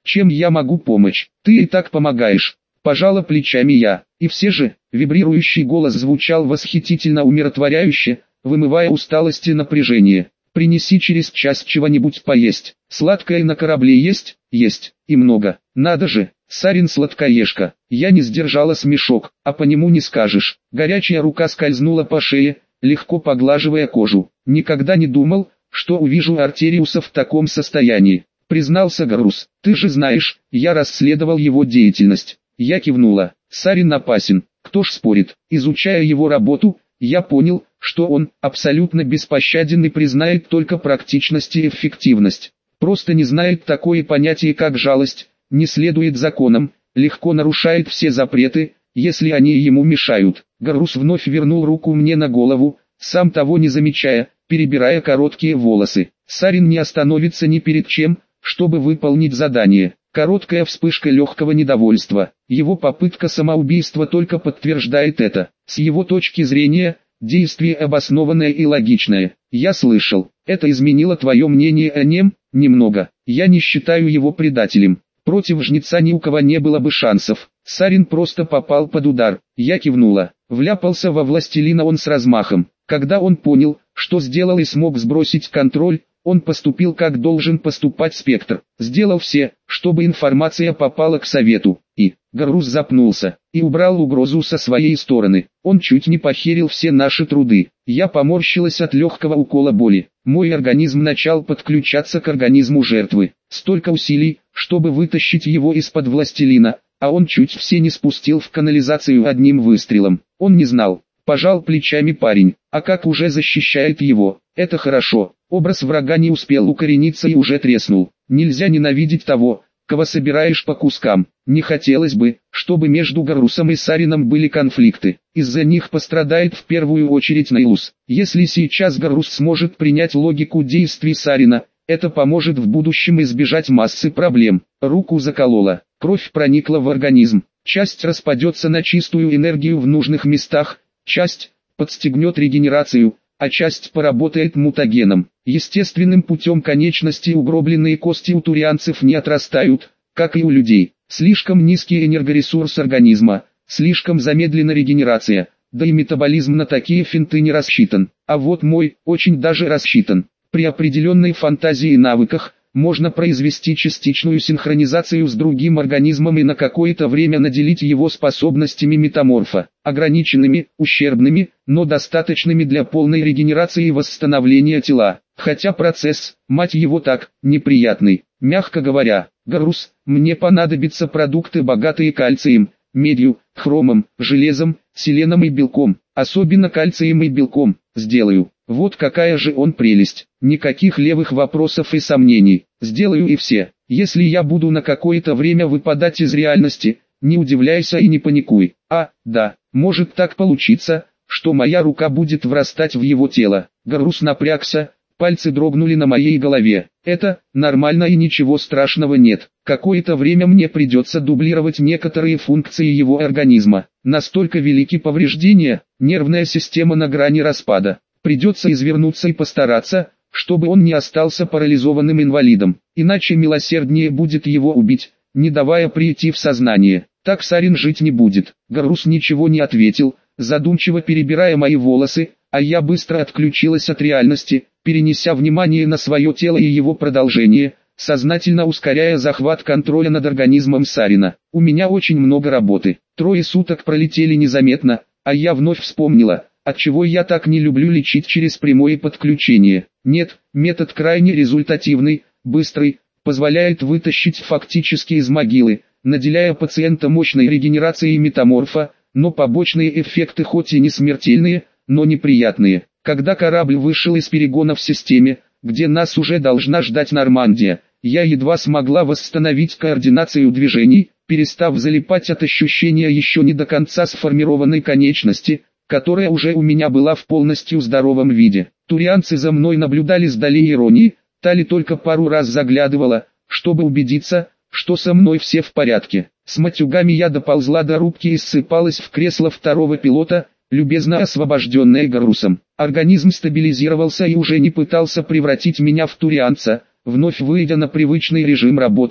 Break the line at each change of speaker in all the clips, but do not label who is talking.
Чем я могу помочь? Ты и так помогаешь. Пожала плечами я. И все же, вибрирующий голос звучал восхитительно умиротворяюще, вымывая усталость и напряжение. Принеси через час чего-нибудь поесть. Сладкое на корабле есть? Есть. И много. Надо же, Сарин сладкоежка. Я не сдержала смешок, а по нему не скажешь. Горячая рука скользнула по шее, легко поглаживая кожу. Никогда не думал, что увижу Артериуса в таком состоянии. Признался Гарус. Ты же знаешь, я расследовал его деятельность. Я кивнула. Сарин опасен. Кто ж спорит? Изучая его работу, я понял, что он абсолютно беспощаден и признает только практичность и эффективность. Просто не знает такое понятие как жалость, не следует законам, легко нарушает все запреты, если они ему мешают. Гарус вновь вернул руку мне на голову, сам того не замечая, перебирая короткие волосы. Сарин не остановится ни перед чем, чтобы выполнить задание. Короткая вспышка легкого недовольства. Его попытка самоубийства только подтверждает это. С его точки зрения, действие обоснованное и логичное. Я слышал, это изменило твое мнение о нем? Немного. Я не считаю его предателем. Против жнеца ни у кого не было бы шансов. Сарин просто попал под удар. Я кивнула. Вляпался во властелина он с размахом. Когда он понял, что сделал и смог сбросить контроль, он поступил как должен поступать Спектр. Сделал все, чтобы информация попала к совету. И Гарус запнулся и убрал угрозу со своей стороны. Он чуть не похерил все наши труды. Я поморщилась от легкого укола боли. Мой организм начал подключаться к организму жертвы. Столько усилий, чтобы вытащить его из-под властелина, а он чуть все не спустил в канализацию одним выстрелом. Он не знал. Пожал плечами парень. А как уже защищает его? Это хорошо. Образ врага не успел укорениться и уже треснул. Нельзя ненавидеть того, кого собираешь по кускам. Не хотелось бы, чтобы между Гарусом и Сарином были конфликты. Из-за них пострадает в первую очередь Наилус. Если сейчас Гарус сможет принять логику действий Сарина, это поможет в будущем избежать массы проблем. Руку заколола, кровь проникла в организм. Часть распадется на чистую энергию в нужных местах, часть подстегнет регенерацию, а часть поработает мутагеном. Естественным путем конечности угробленные кости у турианцев не отрастают, как и у людей. Слишком низкий энергоресурс организма, слишком замедлена регенерация, да и метаболизм на такие финты не рассчитан. А вот мой, очень даже рассчитан. При определенной фантазии и навыках, можно произвести частичную синхронизацию с другим организмом и на какое-то время наделить его способностями метаморфа, ограниченными, ущербными, но достаточными для полной регенерации и восстановления тела. Хотя процесс, мать его так, неприятный. Мягко говоря, Гарус, мне понадобятся продукты богатые кальцием, медью, хромом, железом, селеном и белком, особенно кальцием и белком. Сделаю. Вот какая же он прелесть. Никаких левых вопросов и сомнений. Сделаю и все. Если я буду на какое-то время выпадать из реальности, не удивляйся и не паникуй. А, да, может так получиться, что моя рука будет врастать в его тело. Гарус напрягся, пальцы дрогнули на моей голове. Это нормально и ничего страшного нет. Какое-то время мне придется дублировать некоторые функции его организма. Настолько велики повреждения, нервная система на грани распада. Придется извернуться и постараться, чтобы он не остался парализованным инвалидом. Иначе милосерднее будет его убить, не давая прийти в сознание. Так Сарин жить не будет. Гарус ничего не ответил, задумчиво перебирая мои волосы, а я быстро отключилась от реальности, перенеся внимание на свое тело и его продолжение, сознательно ускоряя захват контроля над организмом Сарина. У меня очень много работы. 3 суток пролетели незаметно, а я вновь вспомнила, отчего я так не люблю лечить через прямое подключение. Нет, метод крайне результативный, быстрый, позволяет вытащить фактически из могилы, наделяя пациента мощной регенерацией метаморфа, но побочные эффекты хоть и не смертельные, но неприятные. Когда корабль вышел из перегона в системе, где нас уже должна ждать Нормандия, я едва смогла восстановить координацию движений, перестав залипать от ощущения еще не до конца сформированной конечности, которая уже у меня была в полностью здоровом виде. Турианцы за мной наблюдали с долей иронии, Тали только пару раз заглядывала, чтобы убедиться, что со мной все в порядке. С матюгами я доползла до рубки и ссыпалась в кресло второго пилота, любезно освобожденное Гарусом. Организм стабилизировался и уже не пытался превратить меня в турианца, вновь выйдя на привычный режим работы,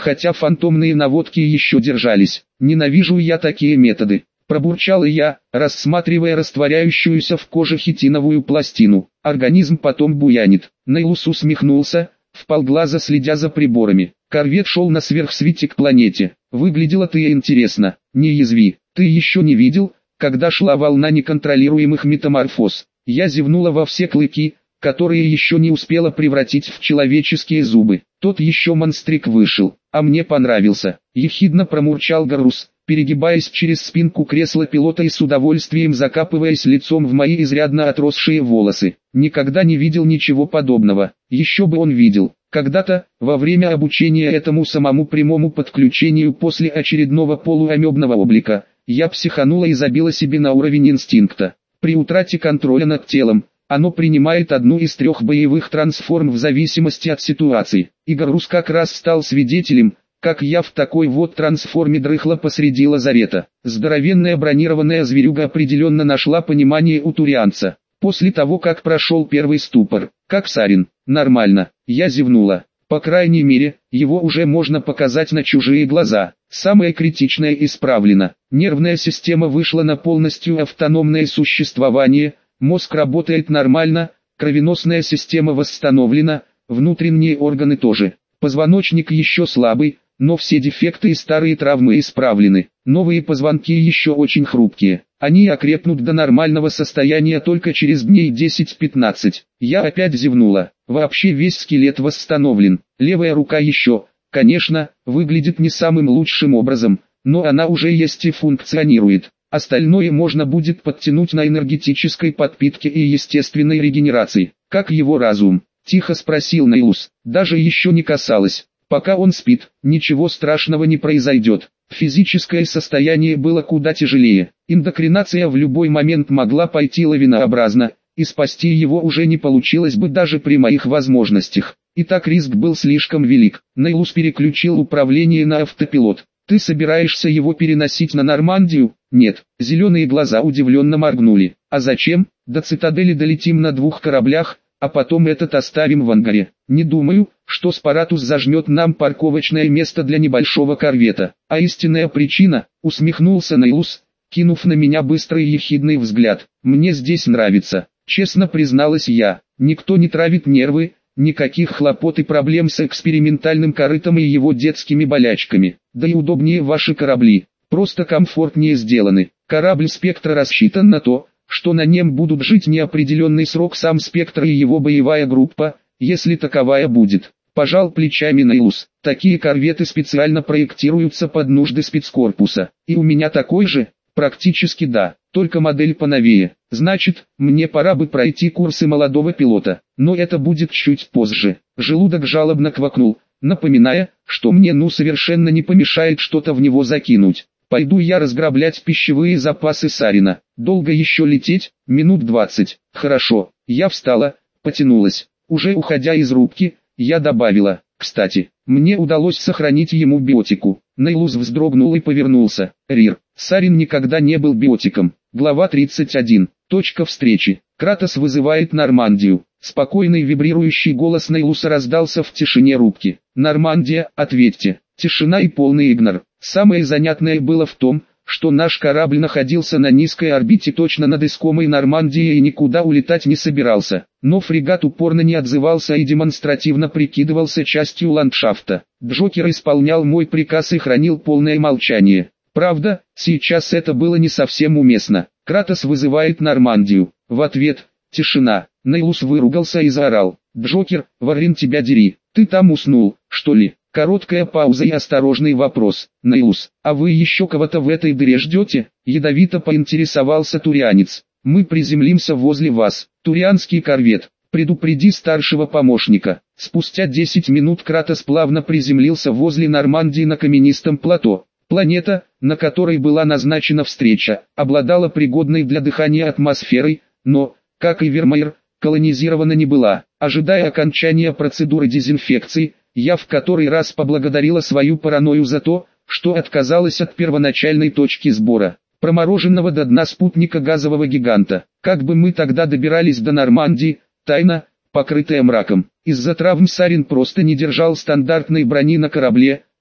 хотя фантомные наводки еще держались. Ненавижу я такие методы. Пробурчал я, рассматривая растворяющуюся в коже хитиновую пластину. Организм потом буянит. Нейлус усмехнулся, вполглаза следя за приборами. Корвет шел на сверхсвете к планете. Выглядела ты интересно. Не язви. Ты еще не видел, когда шла волна неконтролируемых метаморфоз. Я зевнула во все клыки, которые еще не успела превратить в человеческие зубы. Тот еще монстрик вышел, а мне понравился. Ехидно промурчал Гарус, перегибаясь через спинку кресла пилота и с удовольствием закапываясь лицом в мои изрядно отросшие волосы. Никогда не видел ничего подобного. Еще бы он видел. Когда-то, во время обучения этому самому прямому подключению после очередного полуамебного облика, я психанула и забила себе на уровень инстинкта. При утрате контроля над телом, оно принимает одну из трех боевых трансформ в зависимости от ситуации. И Гарус как раз стал свидетелем, как я в такой вот трансформе дрыхла посреди лазарета. Здоровенная бронированная зверюга определенно нашла понимание у турианца. После того, как прошел первый ступор, как Сарин, нормально, я зевнула. По крайней мере, его уже можно показать на чужие глаза. Самое критичное исправлено. Нервная система вышла на полностью автономное существование, мозг работает нормально, кровеносная система восстановлена, внутренние органы тоже. Позвоночник еще слабый, но все дефекты и старые травмы исправлены. Новые позвонки еще очень хрупкие. Они окрепнут до нормального состояния только через дней 10-15. Я опять зевнула. Вообще весь скелет восстановлен. Левая рука еще, конечно, выглядит не самым лучшим образом, но она уже есть и функционирует. Остальное можно будет подтянуть на энергетической подпитке и естественной регенерации. Как его разум? Тихо спросил Нейлус. Даже еще не касалось. Пока он спит, ничего страшного не произойдет. Физическое состояние было куда тяжелее. Индокринация в любой момент могла пойти лавинообразно, и спасти его уже не получилось бы даже при моих возможностях. И так риск был слишком велик. Нейлус переключил управление на автопилот. Ты собираешься его переносить на Нормандию? Нет. Зеленые глаза удивленно моргнули. А зачем? До цитадели долетим на 2 кораблях, а потом этот оставим в ангаре. Не думаю, что Спаратус зажмет нам парковочное место для небольшого корвета. А истинная причина, усмехнулся Нейлус, кинув на меня быстрый ехидный взгляд. Мне здесь нравится, честно призналась я. Никто не травит нервы, никаких хлопот и проблем с экспериментальным корытом и его детскими болячками. Да и удобнее ваши корабли, просто комфортнее сделаны. Корабль «Спектр» рассчитан на то, что на нем будут жить неопределенный срок сам «Спектр» и его боевая группа, если таковая будет. Пожал плечами Нейлус. Такие корветы специально проектируются под нужды спецкорпуса. И у меня такой же? Практически да, только модель поновее. Значит, мне пора бы пройти курсы молодого пилота, но это будет чуть позже. Желудок жалобно квакнул, напоминая, что мне совершенно не помешает что-то в него закинуть. Пойду я разграблять пищевые запасы Сарина. Долго еще лететь? Минут 20. Хорошо. Я встала, потянулась. Уже уходя из рубки, я добавила: кстати, мне удалось сохранить ему биотику. Нейлус вздрогнул и повернулся. Рир. Сарин никогда не был биотиком. Глава 31. Точка встречи. Кратос вызывает Нормандию. Спокойный вибрирующий голос Нейлуса раздался в тишине рубки. Нормандия, ответьте. Тишина и полный игнор. Самое занятное было в том, что наш корабль находился на низкой орбите точно над искомой Нормандией и никуда улетать не собирался. Но фрегат упорно не отзывался и демонстративно прикидывался частью ландшафта. Джокер исполнял мой приказ и хранил полное молчание. Правда, сейчас это было не совсем уместно. Кратос вызывает Нормандию. В ответ — тишина. Нейлус выругался и заорал: «Джокер, Варрин, тебя дери, ты там уснул, что ли?» Короткая пауза и осторожный вопрос. «Нейлус, а вы еще кого-то в этой дыре ждете?» Ядовито поинтересовался турианец. «Мы приземлимся возле вас. Турианский корвет. Предупреди старшего помощника». Спустя 10 минут Кратос плавно приземлился возле Нормандии на каменистом плато. Планета, на которой была назначена встреча, обладала пригодной для дыхания атмосферой, но, как и Вермеер, колонизирована не была. Ожидая окончания процедуры дезинфекции, я в который раз поблагодарила свою паранойю за то, что отказалась от первоначальной точки сбора, промороженного до дна спутника газового гиганта. Как бы мы тогда добирались до Нормандии, тайна, покрытая мраком. Из-за травм Сарин просто не держал стандартной брони на корабле,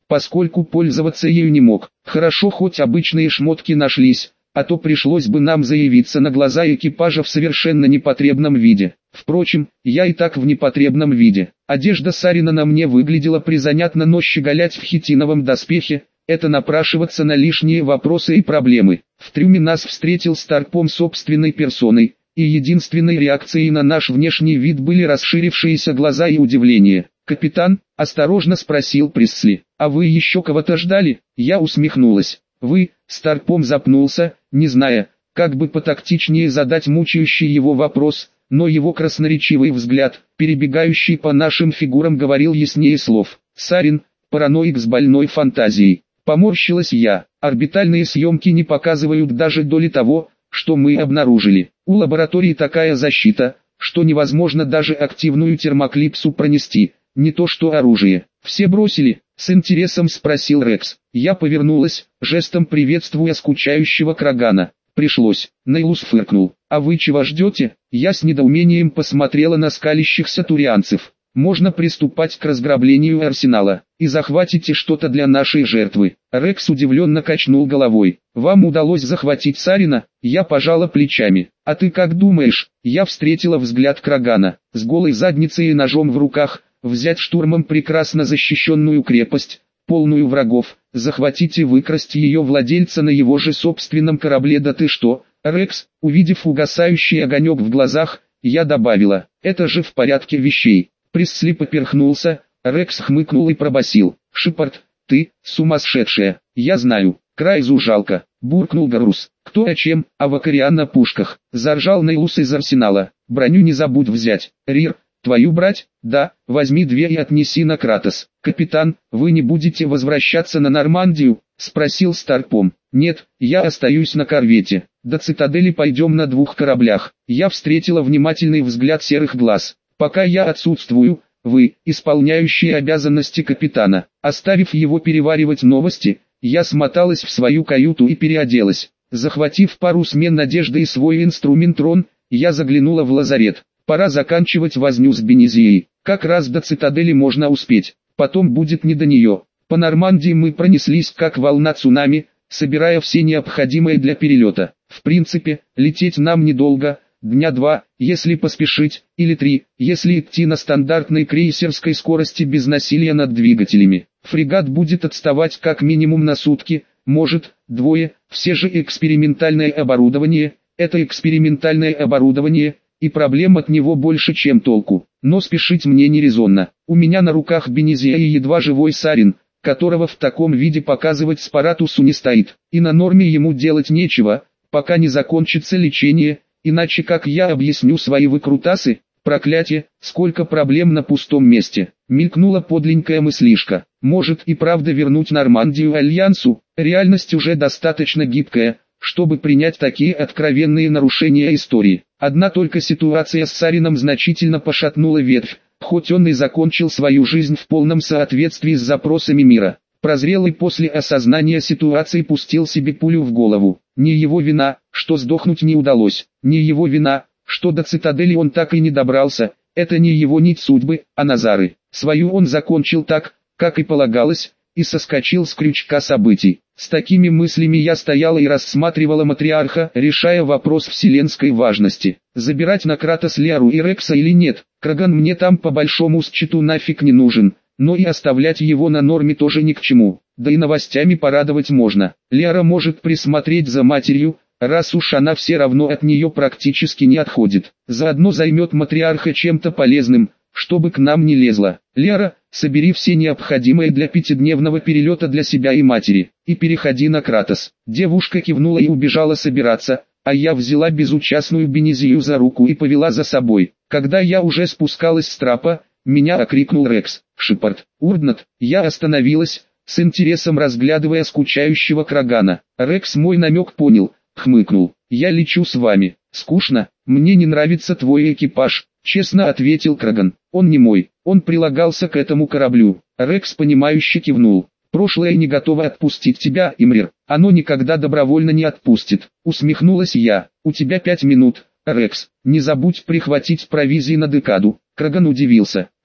поскольку пользоваться ею не мог. Хорошо хоть обычные шмотки нашлись, а то пришлось бы нам заявиться на глаза экипажа в совершенно непотребном виде. Впрочем, я и так в непотребном виде. Одежда Сарина на мне выглядела призанятно, но щеголять в хитиновом доспехе — это напрашиваться на лишние вопросы и проблемы. В трюме нас встретил Старпом собственной персоной, и единственной реакцией на наш внешний вид были расширившиеся глаза и удивление. «Капитан?» – осторожно спросил Пресли. «А вы еще кого-то ждали?» Я усмехнулась. «Вы?» – Старпом запнулся, не зная, как бы потактичнее задать мучающий его вопрос, но его красноречивый взгляд, перебегающий по нашим фигурам, говорил яснее слов. «Сарин, параноик с больной фантазией». Поморщилась я. Орбитальные съемки не показывают даже доли того, что мы обнаружили. У лаборатории такая защита, что невозможно даже активную термоклипсу пронести, не то что оружие. «Все бросили?» — с интересом спросил Рекс. Я повернулась, жестом приветствуя скучающего Крагана. «Пришлось». Нейлус фыркнул. «А вы чего ждете?» Я с недоумением посмотрела на скалящихся турианцев. «Можно приступать к разграблению арсенала, и захватите что-то для нашей жертвы». Рекс удивленно качнул головой. «Вам удалось захватить Сарина?» Я пожала плечами. «А ты как думаешь?» Я встретила взгляд Крагана. С голой задницей и ножом в руках, взять штурмом прекрасно защищенную крепость, полную врагов, захватить и выкрасть ее владельца на его же собственном корабле. «Да ты что, Рекс?» Увидев угасающий огонек в глазах, я добавила: «Это же в порядке вещей». Пресли поперхнулся, Рекс хмыкнул и пробасил: «Шепард, ты сумасшедшая!» «Я знаю, Крайзу жалко», — буркнул Гарус. «Кто о чем? О Вакариан на пушках», — заржал Нейлус из арсенала. «Броню не забудь взять. Рир, твою брать?» «Да, возьми 2 и отнеси на Кратос». «Капитан, вы не будете возвращаться на Нормандию?» — спросил Старпом. «Нет, я остаюсь на корвете. До цитадели пойдем на 2 кораблях». Я встретила внимательный взгляд серых глаз. «Пока я отсутствую, вы, исполняющие обязанности капитана». Оставив его переваривать новости, я смоталась в свою каюту и переоделась. Захватив пару смен одежды и свой инструментрон, я заглянула в лазарет. Пора заканчивать возню с Бенезией. Как раз до цитадели можно успеть, потом будет не до нее. По Нормандии мы пронеслись как волна цунами, собирая все необходимое для перелета. В принципе, лететь нам недолго. Дня 2, если поспешить, или 3, если идти на стандартной крейсерской скорости без насилия над двигателями. Фрегат будет отставать как минимум на сутки, может, 2, все же экспериментальное оборудование, это экспериментальное оборудование, и проблем от него больше, чем толку. Но спешить мне не резонно. У меня на руках Бенезия и едва живой Сарин, которого в таком виде показывать Спаратусу не стоит, и на норме ему делать нечего, пока не закончится лечение. Иначе как я объясню свои выкрутасы? Проклятие, сколько проблем на пустом месте. Мелькнула подленькая мыслишка. Может и правда вернуть Нормандию Альянсу? Реальность уже достаточно гибкая, чтобы принять такие откровенные нарушения истории. Одна только ситуация с Сарином значительно пошатнула ветвь, хоть он и закончил свою жизнь в полном соответствии с запросами мира. Прозрелый после осознания ситуации пустил себе пулю в голову. Не его вина, что сдохнуть не удалось. Не его вина, что до цитадели он так и не добрался. Это не его нить судьбы, а Назары. Свою он закончил так, как и полагалось, и соскочил с крючка событий. С такими мыслями я стояла и рассматривала матриарха, решая вопрос вселенской важности. Забирать на Кратос Лиару и Рекса или нет? Краган мне там по большому счету нафиг не нужен. Но и оставлять его на норме тоже ни к чему, да и новостями порадовать можно. Лиара может присмотреть за матерью, раз уж она все равно от нее практически не отходит. Заодно займет матриарха чем-то полезным, чтобы к нам не лезла. Лиара, собери все необходимое для 5-дневного перелета для себя и матери, и переходи на Кратос. Девушка кивнула и убежала собираться, а я взяла безучастную Бенезию за руку и повела за собой. Когда я уже спускалась с трапа, меня окрикнул Рекс. «Шепард, Урднат!» Я остановилась, с интересом разглядывая скучающего Крагана. Рекс мой намек понял, хмыкнул. «Я лечу с вами». «Скучно, мне не нравится твой экипаж», честно ответил Краган. «Он не мой, он прилагался к этому кораблю». Рекс понимающе кивнул. «Прошлое не готово отпустить тебя, Имрир. Оно никогда добровольно не отпустит». Усмехнулась я. «У тебя 5 минут, Рекс. Не забудь прихватить провизии на декаду». Краган удивился.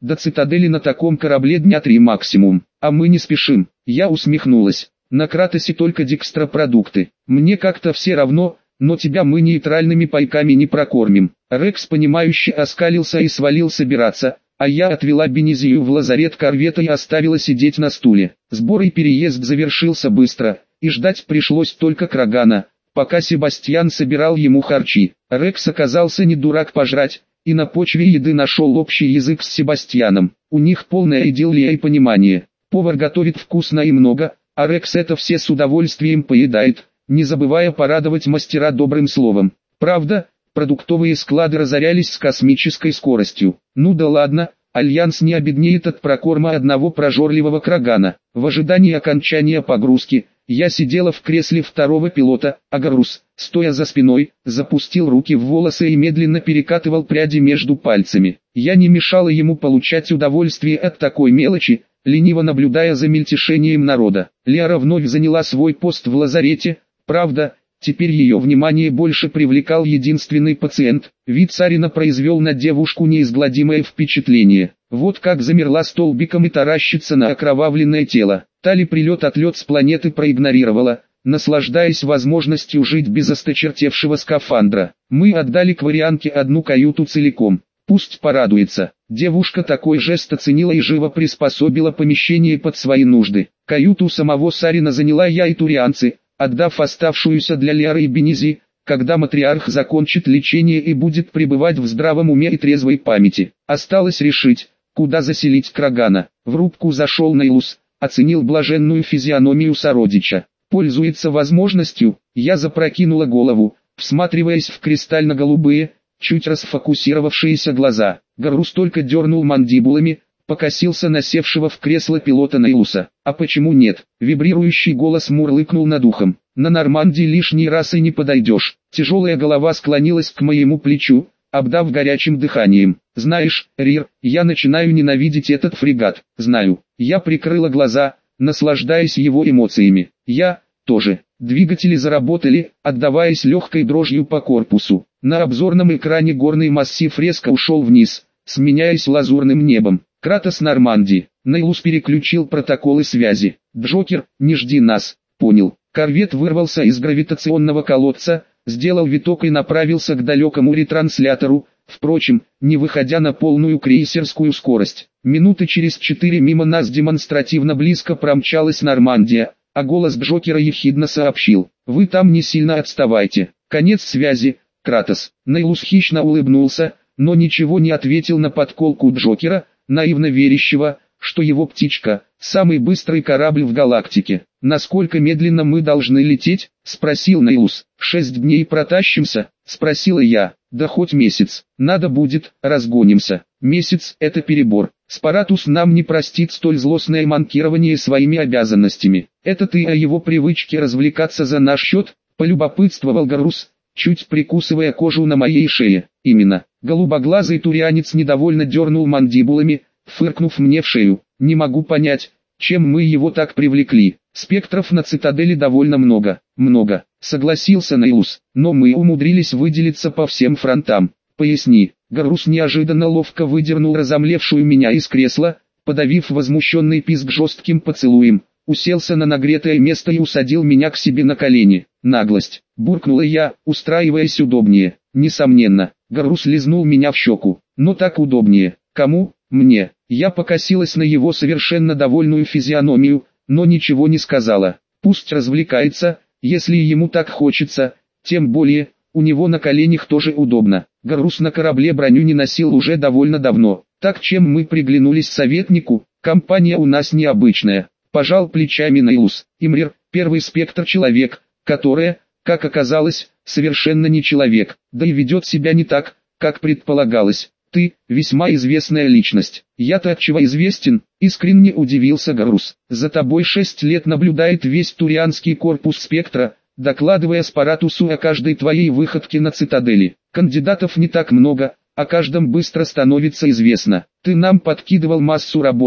До цитадели на таком корабле дня 3 максимум, а мы не спешим. Я усмехнулась. На Кратосе только декстропродукты. Мне как-то все равно, но тебя мы нейтральными пайками не прокормим. Рекс понимающе оскалился и свалил собираться, а я отвела Бенизию в лазарет корвета и оставила сидеть на стуле. Сбор и переезд завершился быстро, и ждать пришлось только Крагана, пока Себастьян собирал ему харчи. Рекс оказался не дурак пожрать, и на почве еды нашел общий язык с Себастьяном. У них полная идиллия и понимание. Повар готовит вкусно и много, а Рекс это все с удовольствием поедает, не забывая порадовать мастера добрым словом. Правда, продуктовые склады разорялись с космической скоростью. Ну да ладно, Альянс не обеднеет от прокорма одного прожорливого Крагана. В ожидании окончания погрузки, я сидела в кресле второго пилота, а Гарус, стоя за спиной, запустил руки в волосы и медленно перекатывал пряди между пальцами. Я не мешала ему получать удовольствие от такой мелочи, лениво наблюдая за мельтешением народа. Лиара вновь заняла свой пост в лазарете, правда, теперь ее внимание больше привлекал единственный пациент. Вид Сарина произвел на девушку неизгладимое впечатление. Вот как замерла столбиком и таращится на окровавленное тело. Тали прилет-отлет с планеты проигнорировала, наслаждаясь возможностью жить без осточертевшего скафандра. Мы отдали кварианке одну каюту целиком. Пусть порадуется. Девушка такой жест оценила и живо приспособила помещение под свои нужды. Каюту самого Сарина заняла я и турианцы, отдав оставшуюся для Лиары и Бенизи, когда матриарх закончит лечение и будет пребывать в здравом уме и трезвой памяти. Осталось решить, куда заселить Крагана. В рубку зашел Нейлус, оценил блаженную физиономию сородича. Пользуется возможностью, я запрокинула голову, всматриваясь в кристально-голубые, чуть расфокусировавшиеся глаза. Гарус только дернул мандибулами, покосился на севшего в кресло пилота Нейлуса. А почему нет? Вибрирующий голос мурлыкнул над ухом. На Нормандии лишний раз и не подойдешь. Тяжелая голова склонилась к моему плечу, обдав горячим дыханием. Знаешь, Рир, я начинаю ненавидеть этот фрегат. Знаю. Я прикрыла глаза, наслаждаясь его эмоциями. Я тоже. Двигатели заработали, отдаваясь легкой дрожью по корпусу. На обзорном экране горный массив резко ушел вниз, сменяясь лазурным небом. Кратос Нормандии. Нейлус переключил протоколы связи. Джокер, не жди нас. Понял. Корвет вырвался из гравитационного колодца, сделал виток и направился к далекому ретранслятору, впрочем, не выходя на полную крейсерскую скорость. Минуты через 4 мимо нас демонстративно близко промчалась Нормандия, а голос Джокера ехидно сообщил: «Вы там не сильно отставайте». Конец связи, Кратос. Нейлус хищно улыбнулся, но ничего не ответил на подколку Джокера, наивно верящего, что его птичка – самый быстрый корабль в галактике. «Насколько медленно мы должны лететь?» – спросил Нейлус. «6 дней протащимся?» – спросила я. «Да хоть месяц. Надо будет, разгонимся. Месяц – это перебор. Спаратус нам не простит столь злостное манкирование своими обязанностями. Это ты о его привычке развлекаться за наш счет?» – полюбопытствовал Гарус, чуть прикусывая кожу на моей шее. «Именно». Голубоглазый турианец недовольно дернул мандибулами, фыркнув мне в шею. «Не могу понять, чем мы его так привлекли. Спектров на цитадели довольно много». «Много», согласился Нейлус, «но мы умудрились выделиться по всем фронтам». «Поясни». Гарус неожиданно ловко выдернул разомлевшую меня из кресла, подавив возмущенный писк жестким поцелуем, уселся на нагретое место и усадил меня к себе на колени. «Наглость», буркнула я, устраиваясь удобнее. «Несомненно». Гарус лизнул меня в щеку. «Но так удобнее». «Кому?» «Мне». Я покосилась на его совершенно довольную физиономию, но ничего не сказала. «Пусть развлекается, если ему так хочется, тем более, у него на коленях тоже удобно». Гарус на корабле броню не носил уже довольно давно. «Так чем мы приглянулись советнику? Компания у нас необычная». Пожал плечами Нейлус. «Имрир, первый спектр человек, которая, как оказалось, совершенно не человек, да и ведет себя не так, как предполагалось. Ты, весьма известная личность». «Я-то отчего известен?» — искренне удивился Гарус. «За тобой 6 лет наблюдает весь турианский корпус спектра, докладывая Спаратусу о каждой твоей выходке на цитадели. Кандидатов не так много, о каждом быстро становится известно. Ты нам подкидывал массу работы,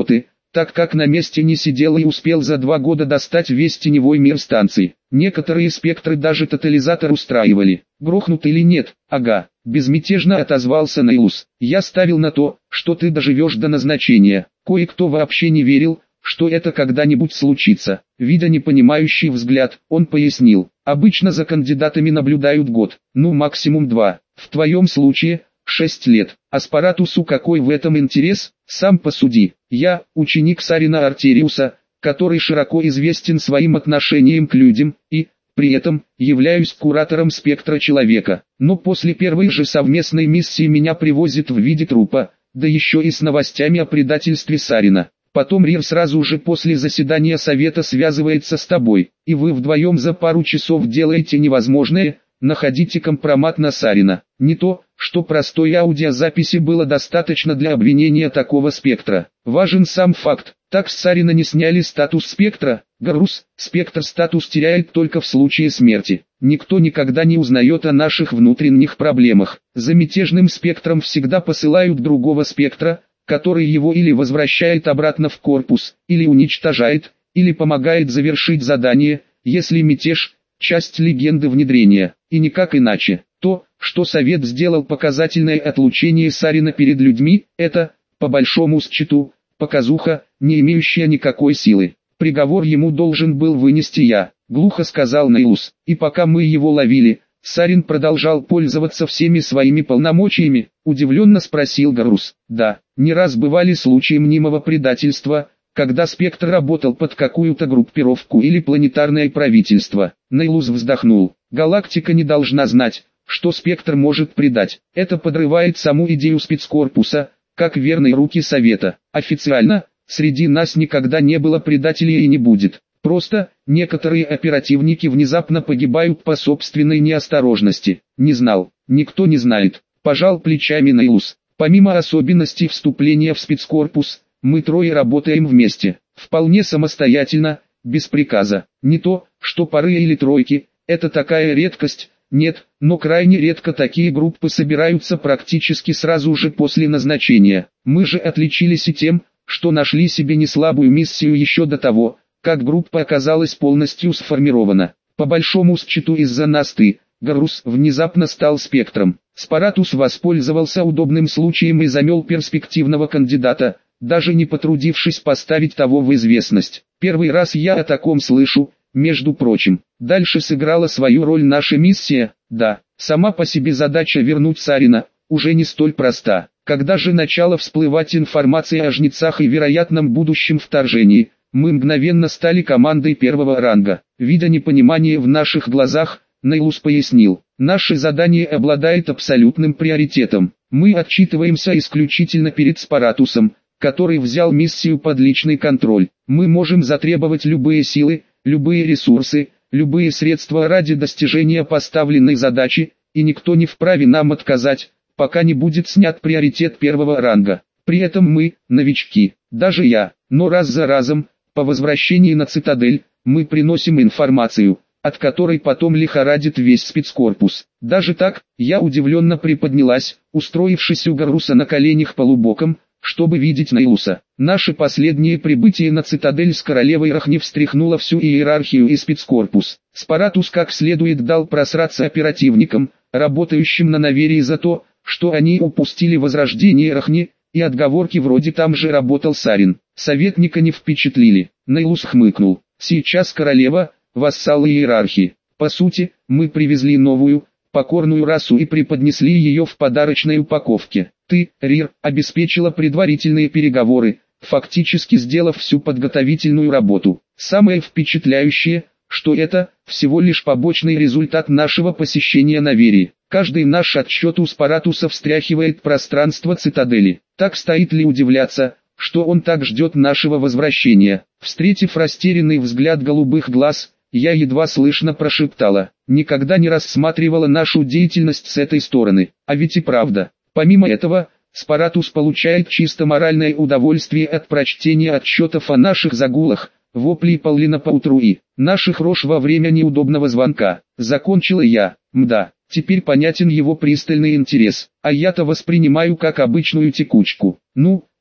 так как на месте не сидел и успел за 2 года достать весь теневой мир станции. Некоторые спектры даже тотализатор устраивали. Грохнут или нет? Ага, безмятежно отозвался Нейлус. Я ставил на то, что ты доживешь до назначения. Кое-кто вообще не верил, что это когда-нибудь случится. Видя непонимающий взгляд, он пояснил. Обычно за кандидатами наблюдают год, ну максимум 2. В твоем случае 6 лет. Аспаратусу какой в этом интерес? Сам посуди. Я ученик Сарина Артериуса, который широко известен своим отношением к людям, и, при этом, являюсь куратором спектра человека. Но после первой же совместной миссии меня привозят в виде трупа, да еще и с новостями о предательстве Сарина. Потом Рир сразу же после заседания совета связывается с тобой, и вы вдвоем за пару часов делаете невозможное, находите компромат на Сарина. Не то, что простой аудиозаписи было достаточно для обвинения такого спектра. Важен сам факт. Так с Сарина не сняли статус спектра. Гарус, спектр статус теряет только в случае смерти. Никто никогда не узнает о наших внутренних проблемах. За мятежным спектром всегда посылают другого спектра, который его или возвращает обратно в корпус, или уничтожает, или помогает завершить задание, если мятеж – часть легенды внедрения, и никак иначе. То, что Совет сделал показательное отлучение Сарина перед людьми, это, по большому счету, показуха, не имеющая никакой силы. Приговор ему должен был вынести я, глухо сказал Нейлус, и пока мы его ловили, Сарин продолжал пользоваться всеми своими полномочиями, удивленно спросил Гарус. Да, не раз бывали случаи мнимого предательства, когда спектр работал под какую-то группировку или планетарное правительство. Нейлус вздохнул. Галактика не должна знать, что спектр может предать. Это подрывает саму идею спецкорпуса, как верные руки Совета. Официально, среди нас никогда не было предателей и не будет. Просто, некоторые оперативники внезапно погибают по собственной неосторожности. Не знал, никто не знает. Пожал плечами Нейлус. Помимо особенностей вступления в спецкорпус, мы трое работаем вместе. Вполне самостоятельно, без приказа. Не то, что пары или тройки, это такая редкость. Нет, но крайне редко такие группы собираются практически сразу же после назначения. Мы же отличились и тем, что нашли себе неслабую миссию еще до того, как группа оказалась полностью сформирована. По большому счету из-за нас ты, Гарус, внезапно стал спектром. Спаратус воспользовался удобным случаем и замел перспективного кандидата, даже не потрудившись поставить того в известность. Первый раз я о таком слышу, между прочим. Дальше сыграла свою роль наша миссия, да, сама по себе задача вернуть Сарина, уже не столь проста. Когда же начала всплывать информация о жнецах и вероятном будущем вторжении, мы мгновенно стали командой первого ранга. Видя непонимание в наших глазах, Нейлус пояснил, наше задание обладает абсолютным приоритетом. Мы отчитываемся исключительно перед Спаратусом, который взял миссию под личный контроль. Мы можем затребовать любые силы, любые ресурсы, любые средства ради достижения поставленной задачи, и никто не вправе нам отказать, пока не будет снят приоритет первого ранга. При этом мы, новички, даже я, но раз за разом, по возвращении на цитадель, мы приносим информацию, от которой потом лихорадит весь спецкорпус. Даже так, я удивленно приподнялась, устроившись у Гаруса на коленях полубоком, чтобы видеть Нейлуса. Наше последнее прибытие на цитадель с королевой Рахни встряхнуло всю иерархию и спецкорпус. Спаратус как следует дал просраться оперативникам, работающим на Наверии за то, что они упустили возрождение Рахни, и отговорки вроде «там же работал Сарин». Советника не впечатлили. Нейлус хмыкнул. Сейчас королева, вассалы иерархии. По сути, мы привезли новую, покорную расу и преподнесли ее в подарочной упаковке. Ты, Рир, обеспечила предварительные переговоры, фактически сделав всю подготовительную работу. Самое впечатляющее, что это всего лишь побочный результат нашего посещения Наверии. Каждый наш отсчет у Спаратуса встряхивает пространство цитадели. Так стоит ли удивляться, что он так ждет нашего возвращения? Встретив растерянный взгляд голубых глаз, я едва слышно прошептала. Никогда не рассматривала нашу деятельность с этой стороны. А ведь и правда. Помимо этого, Спаратус получает чисто моральное удовольствие от прочтения отчетов о наших загулах, воплей Паулина поутру и наших рож во время неудобного звонка. Закончила я. Мда, теперь понятен его пристальный интерес, а я-то воспринимаю как обычную текучку. Ну,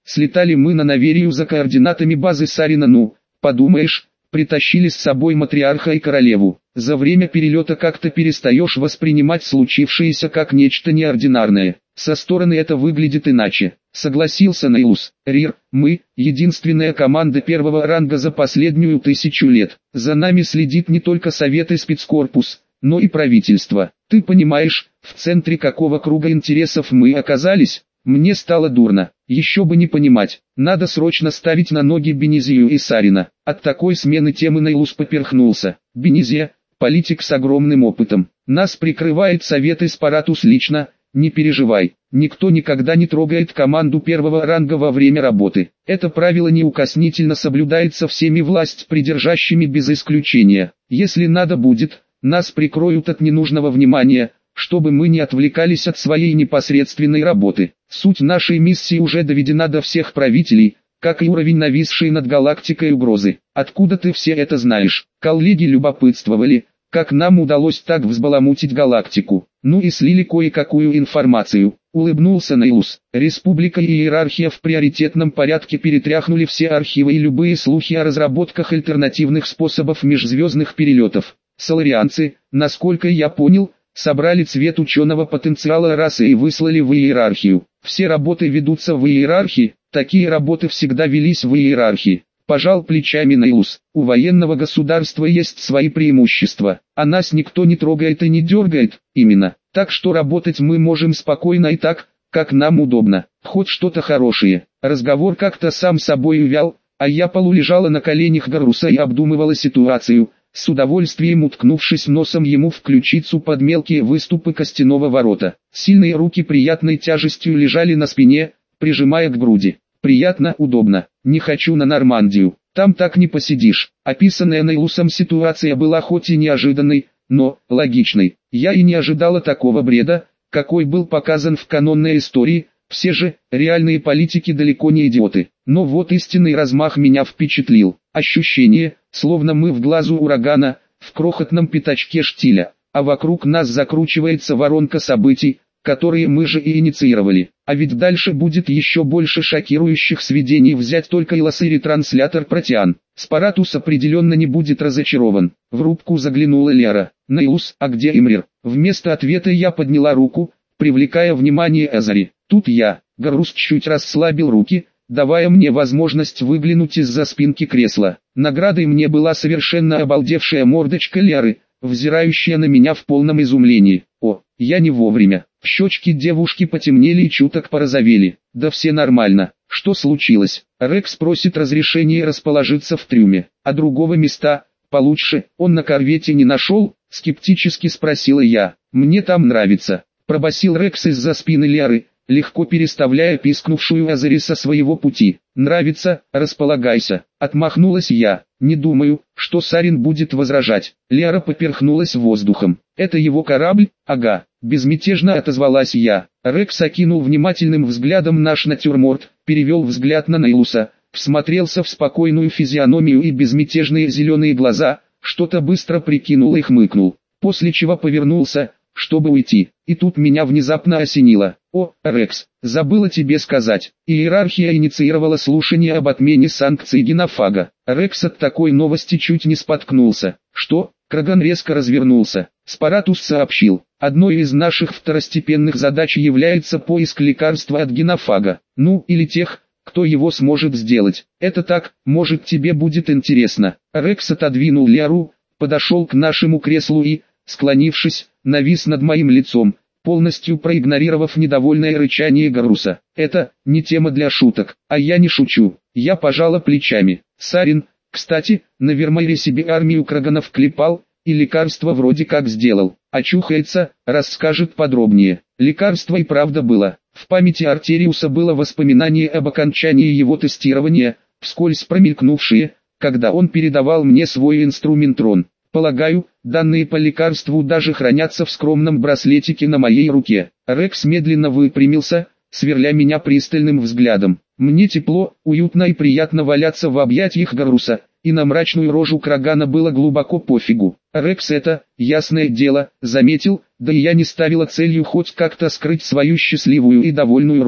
Слетали мы на Наверию за координатами базы Сарина, ну, подумаешь, притащили с собой матриарха и королеву. За время перелета как-то перестаешь воспринимать случившееся как нечто неординарное. Со стороны это выглядит иначе, согласился Нейлус. Рир, мы – единственная команда первого ранга за последнюю 1000 лет. За нами следит не только Совет и спецкорпус, но и правительство. Ты понимаешь, в центре какого круга интересов мы оказались? Мне стало дурно. Еще бы не понимать. Надо срочно ставить на ноги Бенизию и Сарина. От такой смены темы Нейлус поперхнулся. Бенизия – политик с огромным опытом. Нас прикрывает Совет и Спаратус лично. Не переживай, никто никогда не трогает команду первого ранга во время работы. Это правило неукоснительно соблюдается всеми власть придержащими без исключения. Если надо будет, нас прикроют от ненужного внимания, чтобы мы не отвлекались от своей непосредственной работы. Суть нашей миссии уже доведена до всех правителей, как и уровень нависшей над галактикой угрозы. Откуда ты все это знаешь? Коллеги любопытствовали, как нам удалось так взбаламутить галактику. Ну и слили кое-какую информацию. Улыбнулся Нейлус. Республика и иерархия в приоритетном порядке перетряхнули все архивы и любые слухи о разработках альтернативных способов межзвездных перелетов. Соларианцы, насколько я понял, собрали цвет ученого потенциала расы и выслали в иерархию. Все работы ведутся в иерархии, такие работы всегда велись в иерархии. Пожал плечами Нейлус. У военного государства есть свои преимущества, а нас никто не трогает и не дергает, именно. Так что работать мы можем спокойно и так, как нам удобно. Хоть что-то хорошее. Разговор как-то сам собой увял, а я полулежала на коленях Гаруса и обдумывала ситуацию, с удовольствием уткнувшись носом ему в ключицу под мелкие выступы костяного ворота. Сильные руки приятной тяжестью лежали на спине, прижимая к груди. Приятно, удобно. Не хочу на Нормандию. Там так не посидишь. Описанная Нейлусом ситуация была хоть и неожиданной, но логичной. Я и не ожидала такого бреда, какой был показан в канонной истории. Все же, реальные политики далеко не идиоты. Но вот истинный размах меня впечатлил. Ощущение, словно мы в глазу урагана, в крохотном пятачке штиля, а вокруг нас закручивается воронка событий, которые мы же и инициировали. А ведь дальше будет еще больше шокирующих сведений. Взять только ретранслятор Протеан. Спаратус определенно не будет разочарован. В рубку заглянула Лера. Нейлус, а где Имрир? Вместо ответа я подняла руку, привлекая внимание Эзари. Тут я. Гарус чуть расслабил руки, давая мне возможность выглянуть из-за спинки кресла. Наградой мне была совершенно обалдевшая мордочка Леры, взирающая на меня в полном изумлении. О, я не вовремя. Щечки девушки потемнели и чуток порозовели. Да все нормально. Что случилось? Рекс просит разрешения расположиться в трюме. А другого места, получше, он на корвете не нашел? Скептически спросила я. Мне там нравится. Пробасил Рекс из-за спины Леры, легко переставляя пискнувшую Азари со своего пути. «Нравится, располагайся», — отмахнулась я. «Не думаю, что Сарин будет возражать». Лера поперхнулась воздухом. «Это его корабль?» «Ага», — безмятежно отозвалась я. Рекс окинул внимательным взглядом наш натюрморт, перевел взгляд на Нейлуса, всмотрелся в спокойную физиономию и безмятежные зеленые глаза, что-то быстро прикинул и хмыкнул, после чего повернулся, чтобы уйти. И тут меня внезапно осенило. «О, Рекс, забыла тебе сказать, иерархия инициировала слушание об отмене санкций Генофага». Рекс от такой новости чуть не споткнулся. «Что?» Краган резко развернулся. Спаратус сообщил. «Одной из наших второстепенных задач является поиск лекарства от Генофага. Ну, или тех, кто его сможет сделать. Это так, может тебе будет интересно». Рекс отодвинул Леру, подошел к нашему креслу и, склонившись, навис над моим лицом, полностью проигнорировав недовольное рычание Гаруса. «Это не тема для шуток, а я не шучу». Я пожала плечами. «Сарин, кстати, на Вермайре себе армию краганов клепал, и лекарство вроде как сделал. Очухается, расскажет подробнее». Лекарство и правда было. В памяти Артериуса было воспоминание об окончании его тестирования, вскользь промелькнувшие, когда он передавал мне свой инструментрон. Полагаю, данные по лекарству даже хранятся в скромном браслетике на моей руке. Рекс медленно выпрямился, сверля меня пристальным взглядом. Мне тепло, уютно и приятно валяться в объятиях Гаруса, и на мрачную рожу Крагана было глубоко пофигу. Рекс это, ясное дело, заметил, да и я не ставила целью хоть как-то скрыть свою счастливую и довольную рожу.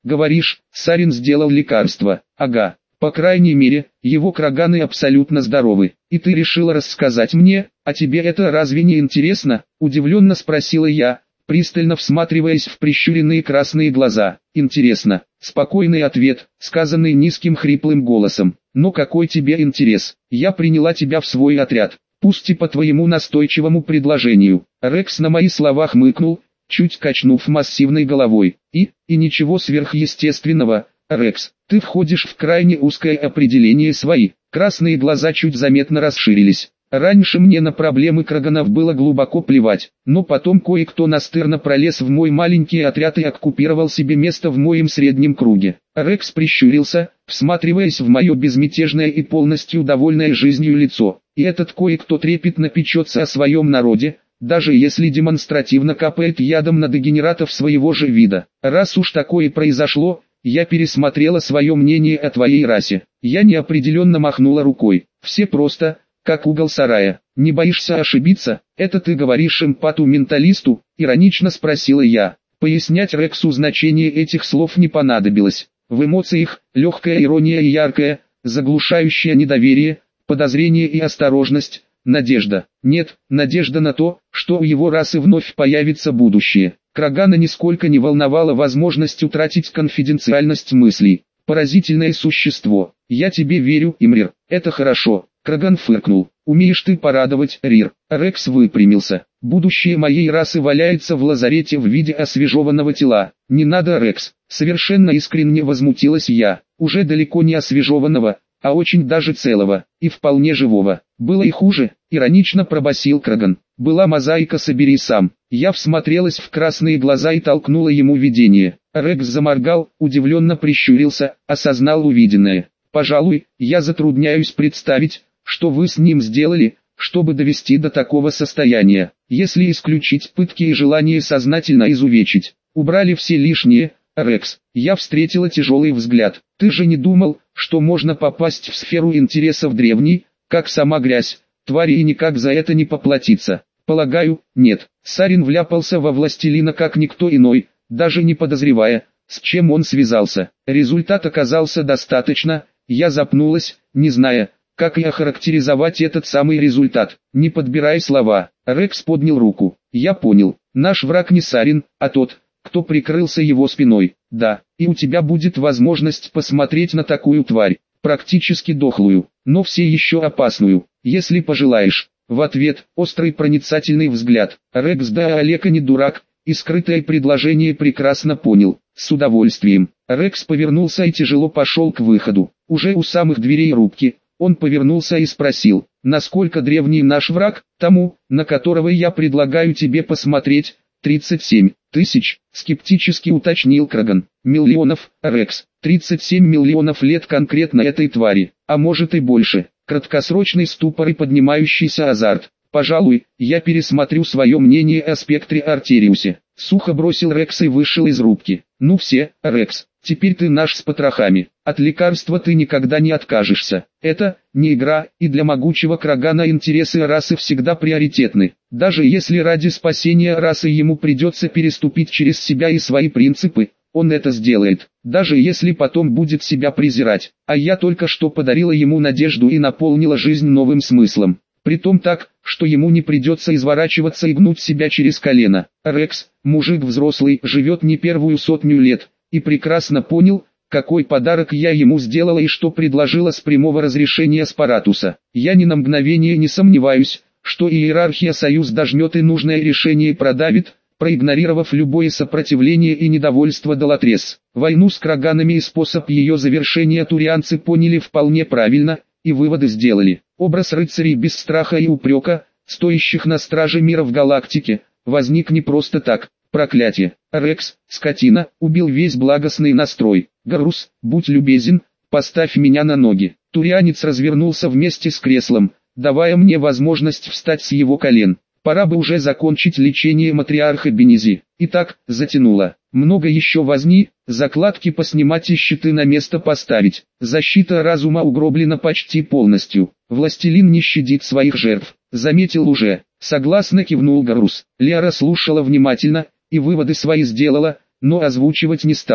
Говоришь, Сарин сделал лекарство. Ага. По крайней мере, его краганы абсолютно здоровы. И ты решила рассказать мне, а тебе это разве не интересно? Удивленно спросила я, пристально всматриваясь в прищуренные красные глаза. Интересно. Спокойный ответ, сказанный низким хриплым голосом. Но какой тебе интерес? Я приняла тебя в свой отряд. Пусть и по твоему настойчивому предложению. Рекс на мои слова хмыкнул, чуть качнув массивной головой. И ничего сверхъестественного. Рекс, ты входишь в крайне узкое определение свои. Красные глаза чуть заметно расширились. Раньше мне на проблемы краганов было глубоко плевать, но потом кое-кто настырно пролез в мой маленький отряд и оккупировал себе место в моем среднем круге. Рекс прищурился, всматриваясь в мое безмятежное и полностью довольное жизнью лицо. И этот кое-кто трепетно печется о своем народе, даже если демонстративно капает ядом на дегенератов своего же вида. Раз уж такое произошло, я пересмотрела свое мнение о твоей расе. Я неопределенно махнула рукой. Все просто, как угол сарая. Не боишься ошибиться? Это ты говоришь эмпату-менталисту? Иронично спросила я. Пояснять Рексу значение этих слов не понадобилось. В эмоциях легкая ирония и яркая, заглушающая недоверие, подозрение и осторожность, надежда. Нет, надежда на то, что у его расы вновь появится будущее. Крагана нисколько не волновала возможность утратить конфиденциальность мыслей. Поразительное существо. Я тебе верю, Имрир. Это хорошо. Краган фыркнул. Умеешь ты порадовать, Рир. Рекс выпрямился. Будущее моей расы валяется в лазарете в виде освежеванного тела. Не надо, Рекс. Совершенно искренне возмутилась я. Уже далеко не освежеванного, а очень даже целого, и вполне живого. Было и хуже, иронично пробасил Краган. Была мозаика, собери сам. Я всмотрелась в красные глаза и толкнула ему видение. Рекс заморгал, удивленно прищурился, осознал увиденное. Пожалуй, я затрудняюсь представить, что вы с ним сделали, чтобы довести до такого состояния, если исключить пытки и желание сознательно изувечить. Убрали все лишнее. Рекс, я встретила тяжелый взгляд. Ты же не думал, что можно попасть в сферу интересов древней, как сама грязь, твари, и никак за это не поплатиться? Полагаю, нет. Сарин вляпался во властелина как никто иной, даже не подозревая, с чем он связался. Результат оказался достаточно. Я запнулась, не зная, как и охарактеризовать этот самый результат. Не подбирая слова, Рекс поднял руку. Я понял. Наш враг не Сарин, а тот, кто прикрылся его спиной. Да, и у тебя будет возможность посмотреть на такую тварь, практически дохлую, но все еще опасную, если пожелаешь. В ответ, острый проницательный взгляд. Рекс да Олега не дурак, и скрытое предложение прекрасно понял. С удовольствием. Рекс повернулся и тяжело пошел к выходу. Уже у самых дверей рубки, он повернулся и спросил, насколько древний наш враг? Тому, на которого я предлагаю тебе посмотреть. 37 тысяч, скептически уточнил Краган. Миллионов, Рекс. 37 миллионов лет конкретно этой твари, а может и больше. Краткосрочный ступор и поднимающийся азарт. Пожалуй, я пересмотрю свое мнение о спектре Артериусе. Сухо бросил Рекс и вышел из рубки. Ну все, Рекс, теперь ты наш с потрохами. От лекарства ты никогда не откажешься. Это не игра, и для могучего Крагана интересы расы всегда приоритетны. Даже если ради спасения расы ему придется переступить через себя и свои принципы, он это сделает, даже если потом будет себя презирать. А я только что подарила ему надежду и наполнила жизнь новым смыслом. Притом так, что ему не придется изворачиваться и гнуть себя через колено. Рекс, мужик взрослый, живет не первую 100 лет, и прекрасно понял, какой подарок я ему сделала и что предложила с прямого разрешения Спаратуса. Я ни на мгновение не сомневаюсь, что иерархия Союз дожмет и нужное решение продавит, проигнорировав любое сопротивление и недовольство Долатрес. Войну с краганами и способ ее завершения турианцы поняли вполне правильно, и выводы сделали. Образ рыцарей без страха и упрека, стоящих на страже мира в галактике, возник не просто так. Проклятие. Рекс, скотина, убил весь благостный настрой. Гарус, будь любезен, поставь меня на ноги. Турианец развернулся вместе с креслом, давая мне возможность встать с его колен. Пора бы уже закончить лечение матриарха Бенези. Итак, затянуло. Много еще возни, закладки поснимать и щиты на место поставить. Защита разума угроблена почти полностью. Властелин не щадит своих жертв. Заметил уже. Согласно кивнул Гарус. Лиара слушала внимательно, и выводы свои сделала, но озвучивать не стала.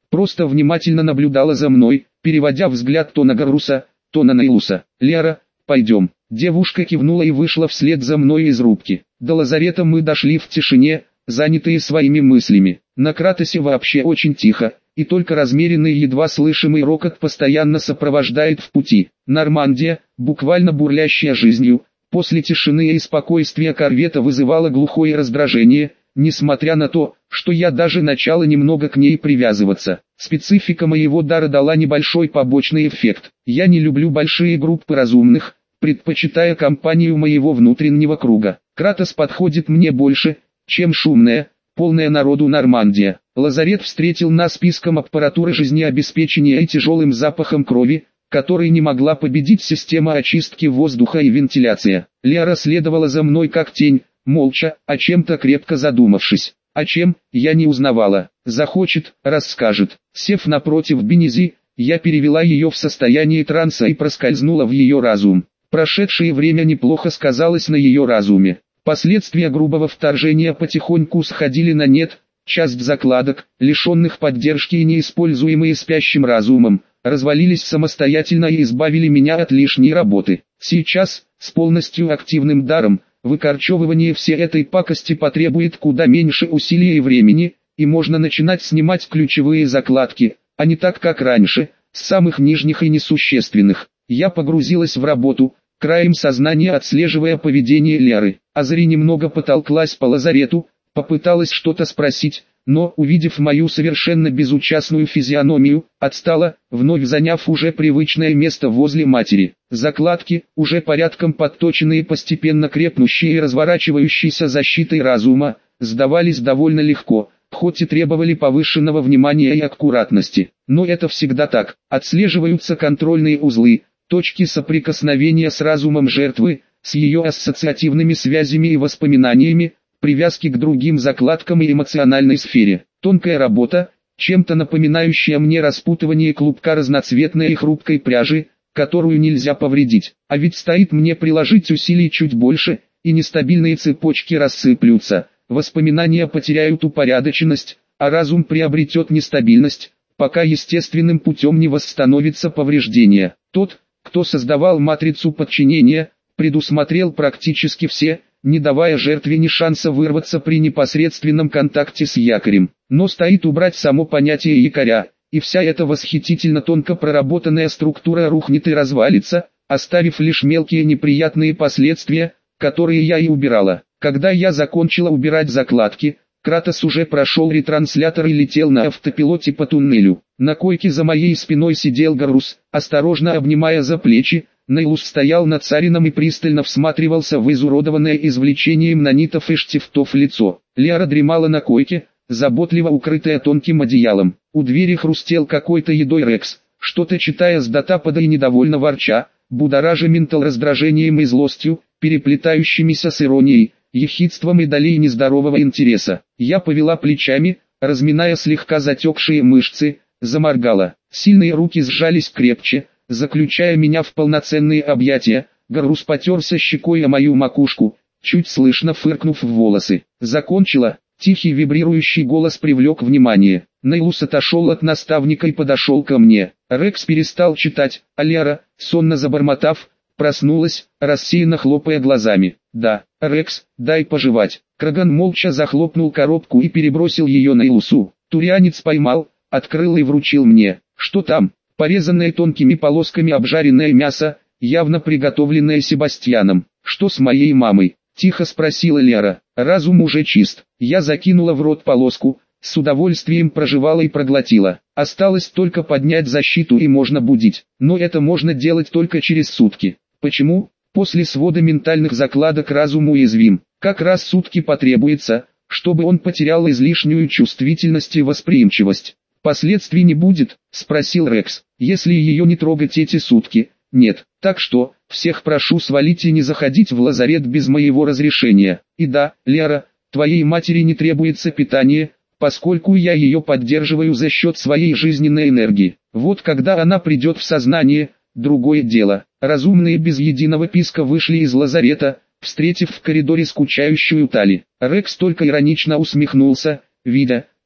просто внимательно наблюдала за мной, переводя взгляд то на Гарруса, то на Нейлуса. «Лера, пойдем». Девушка кивнула и вышла вслед за мной из рубки. До лазарета мы дошли в тишине, занятые своими мыслями. На Кратосе вообще очень тихо, и только размеренный едва слышимый рокот постоянно сопровождает в пути. Нормандия, буквально бурлящая жизнью, после тишины и спокойствия корвета вызывала глухое раздражение, несмотря на то, что я даже начала немного к ней привязываться. Специфика моего дара дала небольшой побочный эффект. Я не люблю большие группы разумных, предпочитая компанию моего внутреннего круга. Кратос подходит мне больше, чем шумная, полная народу Нормандия. Лазарет встретил нас списком аппаратуры жизнеобеспечения и тяжелым запахом крови, который не могла победить система очистки воздуха и вентиляция. Лера следовала за мной как тень, молча, о чем-то крепко задумавшись. О чем, я не узнавала. Захочет, расскажет. Сев напротив Бенези, я перевела ее в состояние транса и проскользнула в ее разум. Прошедшее время неплохо сказалось на ее разуме. Последствия грубого вторжения потихоньку сходили на нет, часть закладок, лишенных поддержки и неиспользуемые спящим разумом, развалились самостоятельно и избавили меня от лишней работы. Сейчас, с полностью активным даром, выкорчевывание всей этой пакости потребует куда меньше усилий и времени, и можно начинать снимать ключевые закладки, а не так как раньше, с самых нижних и несущественных. Я погрузилась в работу, краем сознания отслеживая поведение Леры. Азри немного потолклась по лазарету, попыталась что-то спросить, но, увидев мою совершенно безучастную физиономию, отстала, вновь заняв уже привычное место возле матери. Закладки, уже порядком подточенные постепенно крепнущие и разворачивающиеся защитой разума, сдавались довольно легко, хоть и требовали повышенного внимания и аккуратности. Но это всегда так. Отслеживаются контрольные узлы, точки соприкосновения с разумом жертвы, с ее ассоциативными связями и воспоминаниями, привязки к другим закладкам и эмоциональной сфере. Тонкая работа, чем-то напоминающая мне распутывание клубка разноцветной и хрупкой пряжи, которую нельзя повредить. А ведь стоит мне приложить усилий чуть больше, и нестабильные цепочки рассыплются, воспоминания потеряют упорядоченность, а разум приобретет нестабильность, пока естественным путем не восстановится повреждение. Тот, кто создавал матрицу подчинения, предусмотрел практически все, не давая жертве ни шанса вырваться при непосредственном контакте с якорем. Но стоит убрать само понятие якоря, и вся эта восхитительно тонко проработанная структура рухнет и развалится, оставив лишь мелкие неприятные последствия, которые я и убирала. Когда я закончила убирать закладки, Кратос уже прошел ретранслятор и летел на автопилоте по туннелю. На койке за моей спиной сидел Гаррус, осторожно обнимая за плечи. Нейлус стоял над царином и пристально всматривался в изуродованное извлечением нанитов и штифтов лицо. Лера дремала на койке, заботливо укрытая тонким одеялом. У двери хрустел какой-то едой Рекс, что-то читая с датапада и недовольно ворча, будоража ментал раздражением и злостью, переплетающимися с иронией, ехидством и долей нездорового интереса. Я повела плечами, разминая слегка затекшие мышцы, заморгала. Сильные руки сжались крепче, заключая меня в полноценные объятия. Гаррус потерся щекой о мою макушку, чуть слышно фыркнув в волосы. Закончила. Тихий вибрирующий голос привлек внимание. Нейлус отошел от наставника и подошел ко мне. Рекс перестал читать, а Лера, сонно забормотав, проснулась, рассеянно хлопая глазами. «Да, Рекс, дай пожевать». Краган молча захлопнул коробку и перебросил ее Нейлусу. Турианец поймал, открыл и вручил мне. «Что там?» Порезанное тонкими полосками обжаренное мясо, явно приготовленное Себастьяном. «Что с моей мамой?» – тихо спросила Лера. «Разум уже чист». Я закинула в рот полоску, с удовольствием прожевала и проглотила. Осталось только поднять защиту и можно будить. Но это можно делать только через сутки. Почему? После свода ментальных закладок разум уязвим. Как раз сутки потребуется, чтобы он потерял излишнюю чувствительность и восприимчивость. «Последствий не будет?» – спросил Рекс. «Если ее не трогать эти сутки, нет. Так что, всех прошу свалить и не заходить в лазарет без моего разрешения. И да, Лера, твоей матери не требуется питание, поскольку я ее поддерживаю за счет своей жизненной энергии. Вот когда она придет в сознание, другое дело». Разумные без единого писка вышли из лазарета, встретив в коридоре скучающую Тали. Рекс только иронично усмехнулся, видя,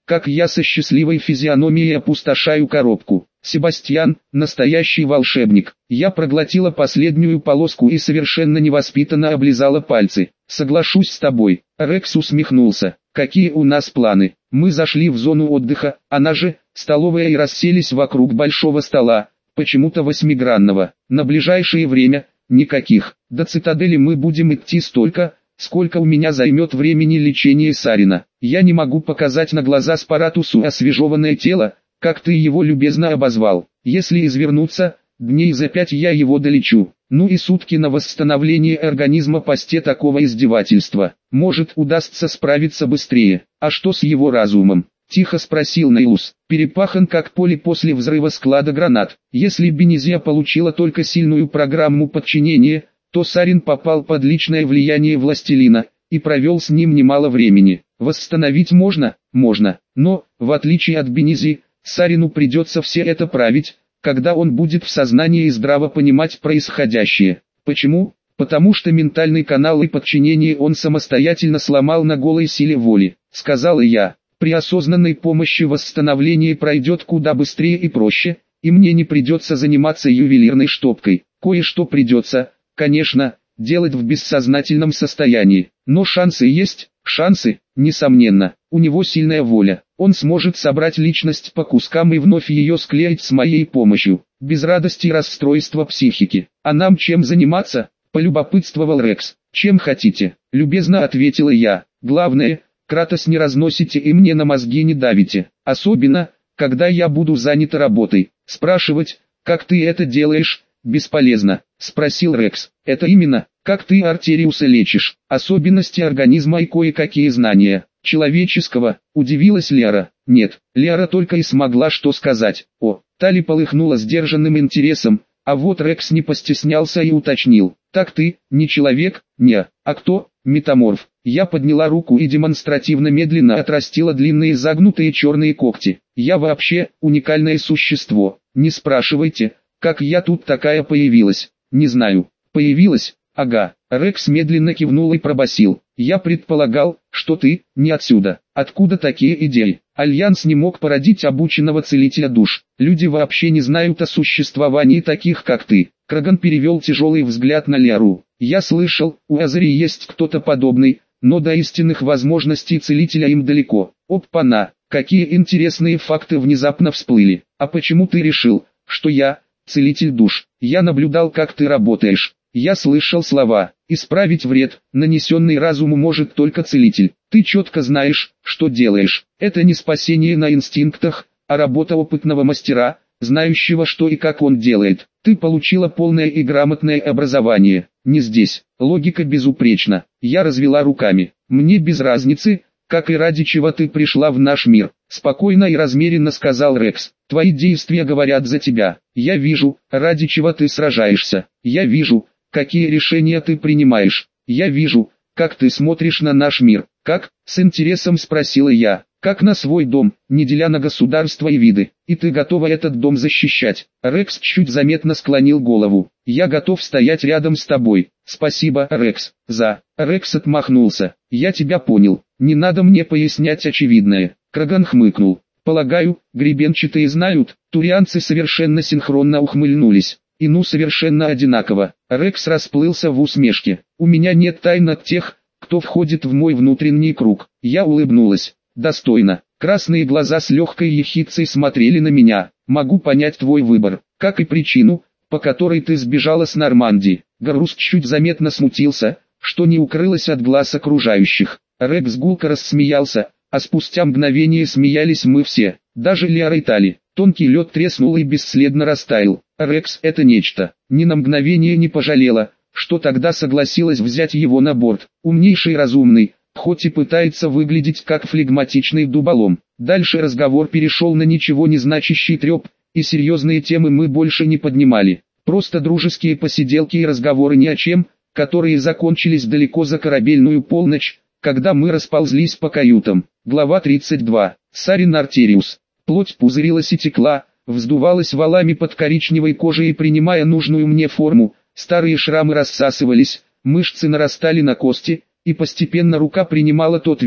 как я со счастливой физиономией опустошаю коробку. Себастьян, настоящий волшебник. Я проглотила последнюю полоску и совершенно невоспитанно облизала пальцы. Соглашусь с тобой. Рекс усмехнулся. Какие у нас планы? Мы зашли в зону отдыха, она же, столовая, и расселись вокруг большого стола, почему-то восьмигранного. На ближайшее время, никаких. До цитадели мы будем идти столько, сколько у меня займет времени лечение Сарина. Я не могу показать на глаза Спаратусу освежеванное тело, как ты его любезно обозвал. Если извернуться, дней за 5 я его долечу. Ну и сутки на восстановление организма посте такого издевательства. Может, удастся справиться быстрее. А что с его разумом? Тихо спросил Нейлус. Перепахан как поле после взрыва склада гранат. Если Бенезия получила только сильную программу подчинения, то Сарин попал под личное влияние властелина, и провел с ним немало времени. Восстановить можно? Можно. Но, в отличие от Бенезии, Сарину придется все это править, когда он будет в сознании и здраво понимать происходящее. Почему? Потому что ментальный канал и подчинение он самостоятельно сломал на голой силе воли, сказал я. При осознанной помощи восстановление пройдет куда быстрее и проще, и мне не придется заниматься ювелирной штопкой. Кое-что придется, конечно, делать в бессознательном состоянии. Но шансы есть, шансы, несомненно. У него сильная воля. Он сможет собрать личность по кускам и вновь ее склеить с моей помощью, без радости и расстройства психики. А нам чем заниматься? Полюбопытствовал Рекс. Чем хотите? Любезно ответила я. Главное, Кратос не разносите и мне на мозги не давите. Особенно, когда я буду занят работой. Спрашивать, как ты это делаешь, бесполезно, спросил Рекс. Это именно, как ты Артериуса лечишь, особенности организма и кое-какие знания человеческого, удивилась Лера. Нет, Лера только и смогла что сказать. О, Тали полыхнула сдержанным интересом, а вот Рекс не постеснялся и уточнил. Так ты, не человек, не, а кто? Метаморф. Я подняла руку и демонстративно медленно отрастила длинные загнутые черные когти. Я вообще уникальное существо. Не спрашивайте, как я тут такая появилась. Не знаю. Появилась? Ага. Рекс медленно кивнул и пробасил. Я предполагал, что ты не отсюда. Откуда такие идеи? Альянс не мог породить обученного целителя душ. Люди вообще не знают о существовании таких, как ты. Краган перевел тяжелый взгляд на Леру. Я слышал, у Азари есть кто-то подобный, но до истинных возможностей целителя им далеко. Опа-на, какие интересные факты внезапно всплыли. А почему ты решил, что я целитель душ? Я наблюдал, как ты работаешь. Я слышал слова, исправить вред, нанесенный разуму может только целитель. Ты четко знаешь, что делаешь. Это не спасение на инстинктах, а работа опытного мастера, знающего, что и как он делает. Ты получила полное и грамотное образование. Не здесь. Логика безупречна. Я развела руками. Мне без разницы, как и ради чего ты пришла в наш мир. Спокойно и размеренно сказал Рекс. Твои действия говорят за тебя. Я вижу, ради чего ты сражаешься. Я вижу, какие решения ты принимаешь. Я вижу, как ты смотришь на наш мир. Как? С интересом спросила я. Как на свой дом, не деля на государства и виды. И ты готова этот дом защищать. Рекс чуть заметно склонил голову. Я готов стоять рядом с тобой. Спасибо, Рекс, за... Рекс отмахнулся. Я тебя понял. Не надо мне пояснять очевидное. Краган хмыкнул. Полагаю, гребенчатые знают. Турианцы совершенно синхронно ухмыльнулись. И ну совершенно одинаково. Рекс расплылся в усмешке. У меня нет тайн от тех, кто входит в мой внутренний круг. Я улыбнулась. Достойно. Красные глаза с легкой ехидцей смотрели на меня. Могу понять твой выбор, как и причину, по которой ты сбежала с Нормандии. Гарус чуть заметно смутился, что не укрылось от глаз окружающих. Рекс гулко рассмеялся, а спустя мгновение смеялись мы все, даже Лера и Тали. Тонкий лед треснул и бесследно растаял. Рекс это нечто. Ни на мгновение не пожалела, что тогда согласилась взять его на борт. Умнейший и разумный, хоть и пытается выглядеть как флегматичный дуболом. Дальше разговор перешел на ничего не значащий треп, и серьезные темы мы больше не поднимали. Просто дружеские посиделки и разговоры ни о чем, которые закончились далеко за корабельную полночь, когда мы расползлись по каютам. Глава 32. Сарин Артериус. Плоть пузырилась и текла, вздувалась валами под коричневой кожей, принимая нужную мне форму. Старые шрамы рассасывались, мышцы нарастали на кости, и постепенно рука принимала тот вид,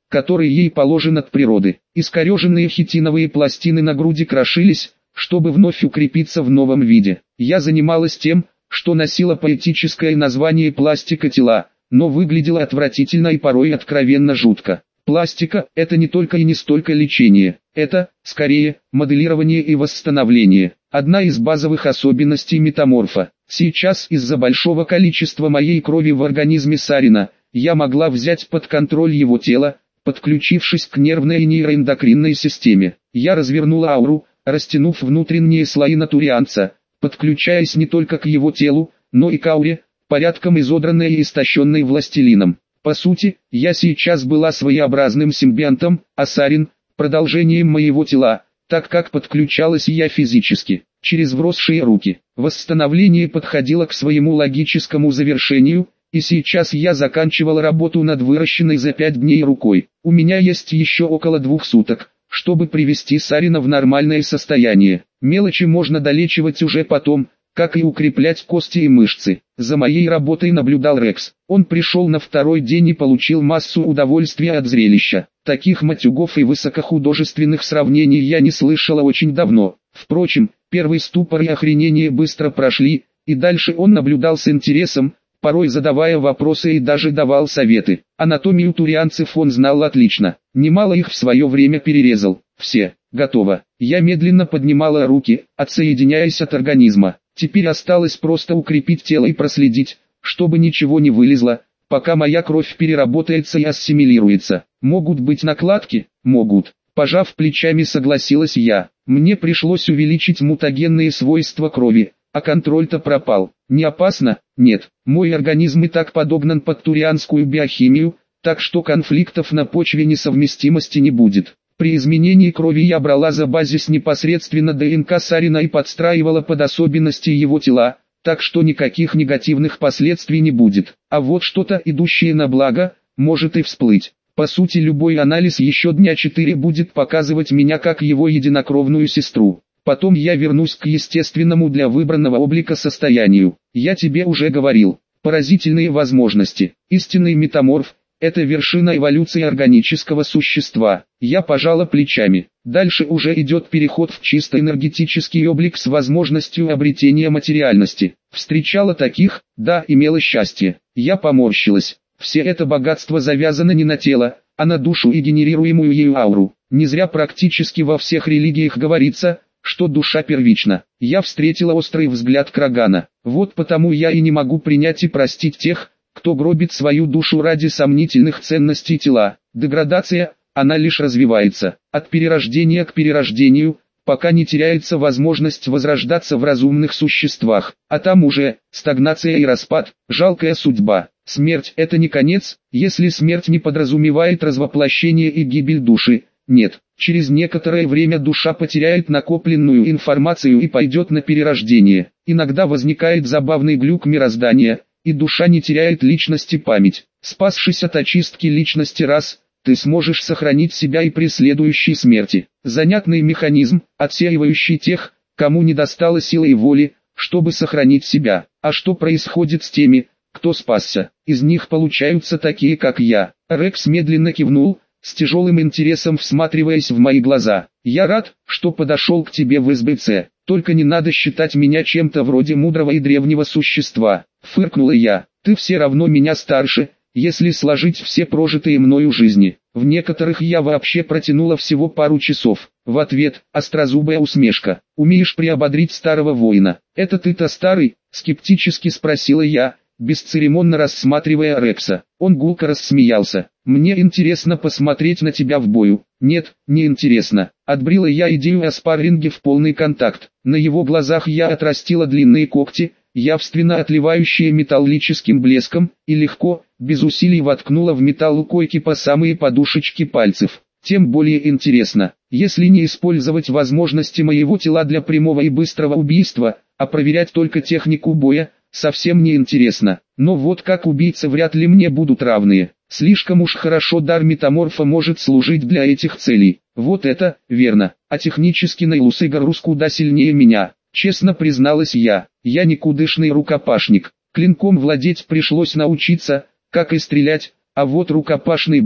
который ей положен от природы. Искореженные хитиновые пластины на груди крошились, чтобы вновь укрепиться в новом виде. Я занималась тем, что носила поэтическое название «пластика тела», но выглядела отвратительно и порой откровенно жутко. Пластика – это не только и не столько лечение, это, скорее, моделирование и восстановление. Одна из базовых особенностей метаморфа. Сейчас из-за большого количества моей крови в организме Сарина, я могла взять под контроль его тело, подключившись к нервной и нейроэндокринной системе. Я развернула ауру, растянув внутренние слои натурианца, подключаясь не только к его телу, но и к ауре, порядком изодранной и истощенной властелином. По сути, я сейчас была своеобразным симбионтом, а Сарин – продолжением моего тела, так как подключалась я физически, через вросшие руки. Восстановление подходило к своему логическому завершению, и сейчас я заканчивала работу над выращенной за 5 дней рукой. У меня есть еще около 2 суток, чтобы привести Сарина в нормальное состояние. Мелочи можно долечивать уже потом, как и укреплять кости и мышцы. За моей работой наблюдал Рекс. Он пришел на второй день и получил массу удовольствия от зрелища. Таких матюгов и высокохудожественных сравнений я не слышала очень давно. Впрочем, первый ступор и охренение быстро прошли, и дальше он наблюдал с интересом, порой задавая вопросы и даже давал советы. Анатомию турианцев он знал отлично. Немало их в свое время перерезал. Все. Готово. Я медленно поднимала руки, отсоединяясь от организма. Теперь осталось просто укрепить тело и проследить, чтобы ничего не вылезло, пока моя кровь переработается и ассимилируется. Могут быть накладки? Могут. Пожав плечами, согласилась я. Мне пришлось увеличить мутагенные свойства крови, а контроль-то пропал. Не опасно? Нет. Мой организм и так подогнан под турианскую биохимию, так что конфликтов на почве несовместимости не будет. При изменении крови я брала за базис непосредственно ДНК Сарина и подстраивала под особенности его тела, так что никаких негативных последствий не будет. А вот что-то, идущее на благо, может и всплыть. По сути, любой анализ еще дня 4 будет показывать меня как его единокровную сестру. Потом я вернусь к естественному для выбранного облика состоянию. Я тебе уже говорил. Поразительные возможности. Истинный метаморф – это вершина эволюции органического существа. Я пожала плечами. Дальше уже идет переход в чисто энергетический облик с возможностью обретения материальности. Встречала таких? Да, имела счастье. Я поморщилась. Все это богатство завязано не на тело, а на душу и генерируемую ею ауру. Не зря практически во всех религиях говорится, что душа первична. Я встретила острый взгляд Крагана. Вот потому я и не могу принять и простить тех, кто гробит свою душу ради сомнительных ценностей тела. Деградация, она лишь развивается, от перерождения к перерождению, пока не теряется возможность возрождаться в разумных существах. А там уже, стагнация и распад, жалкая судьба. Смерть – это не конец, если смерть не подразумевает развоплощение и гибель души. Нет, через некоторое время душа потеряет накопленную информацию и пойдет на перерождение. Иногда возникает забавный глюк мироздания, и душа не теряет личности память. Спасшись от очистки личности раз, ты сможешь сохранить себя и при следующей смерти. Занятный механизм, отсеивающий тех, кому не достало силы и воли, чтобы сохранить себя. А что происходит с теми, кто спасся? Из них получаются такие, как я. Рекс медленно кивнул, с тяжелым интересом всматриваясь в мои глаза. Я рад, что подошел к тебе в СБЦ. Только не надо считать меня чем-то вроде мудрого и древнего существа. Фыркнула я. Ты все равно меня старше, если сложить все прожитые мною жизни. В некоторых я вообще протянула всего пару часов. В ответ, острозубая усмешка. Умеешь приободрить старого воина. Это ты-то старый? Скептически спросила я, бесцеремонно рассматривая Рекса. Он гулко рассмеялся. Мне интересно посмотреть на тебя в бою. Нет, не интересно. Отбрила я идею о спарринге в полный контакт. На его глазах я отрастила длинные когти, явственно отливающие металлическим блеском, и легко, без усилий воткнула в металл у койки по самые подушечки пальцев. Тем более интересно, если не использовать возможности моего тела для прямого и быстрого убийства, а проверять только технику боя, совсем не интересно. Но вот как убийца вряд ли мне будут равные. Слишком уж хорошо дар метаморфа может служить для этих целей. Вот это, верно. А технически Нейлус Игорус куда сильнее меня. Честно призналась я. Я никудышный рукопашник. Клинком владеть пришлось научиться, как и стрелять, а вот рукопашный бой,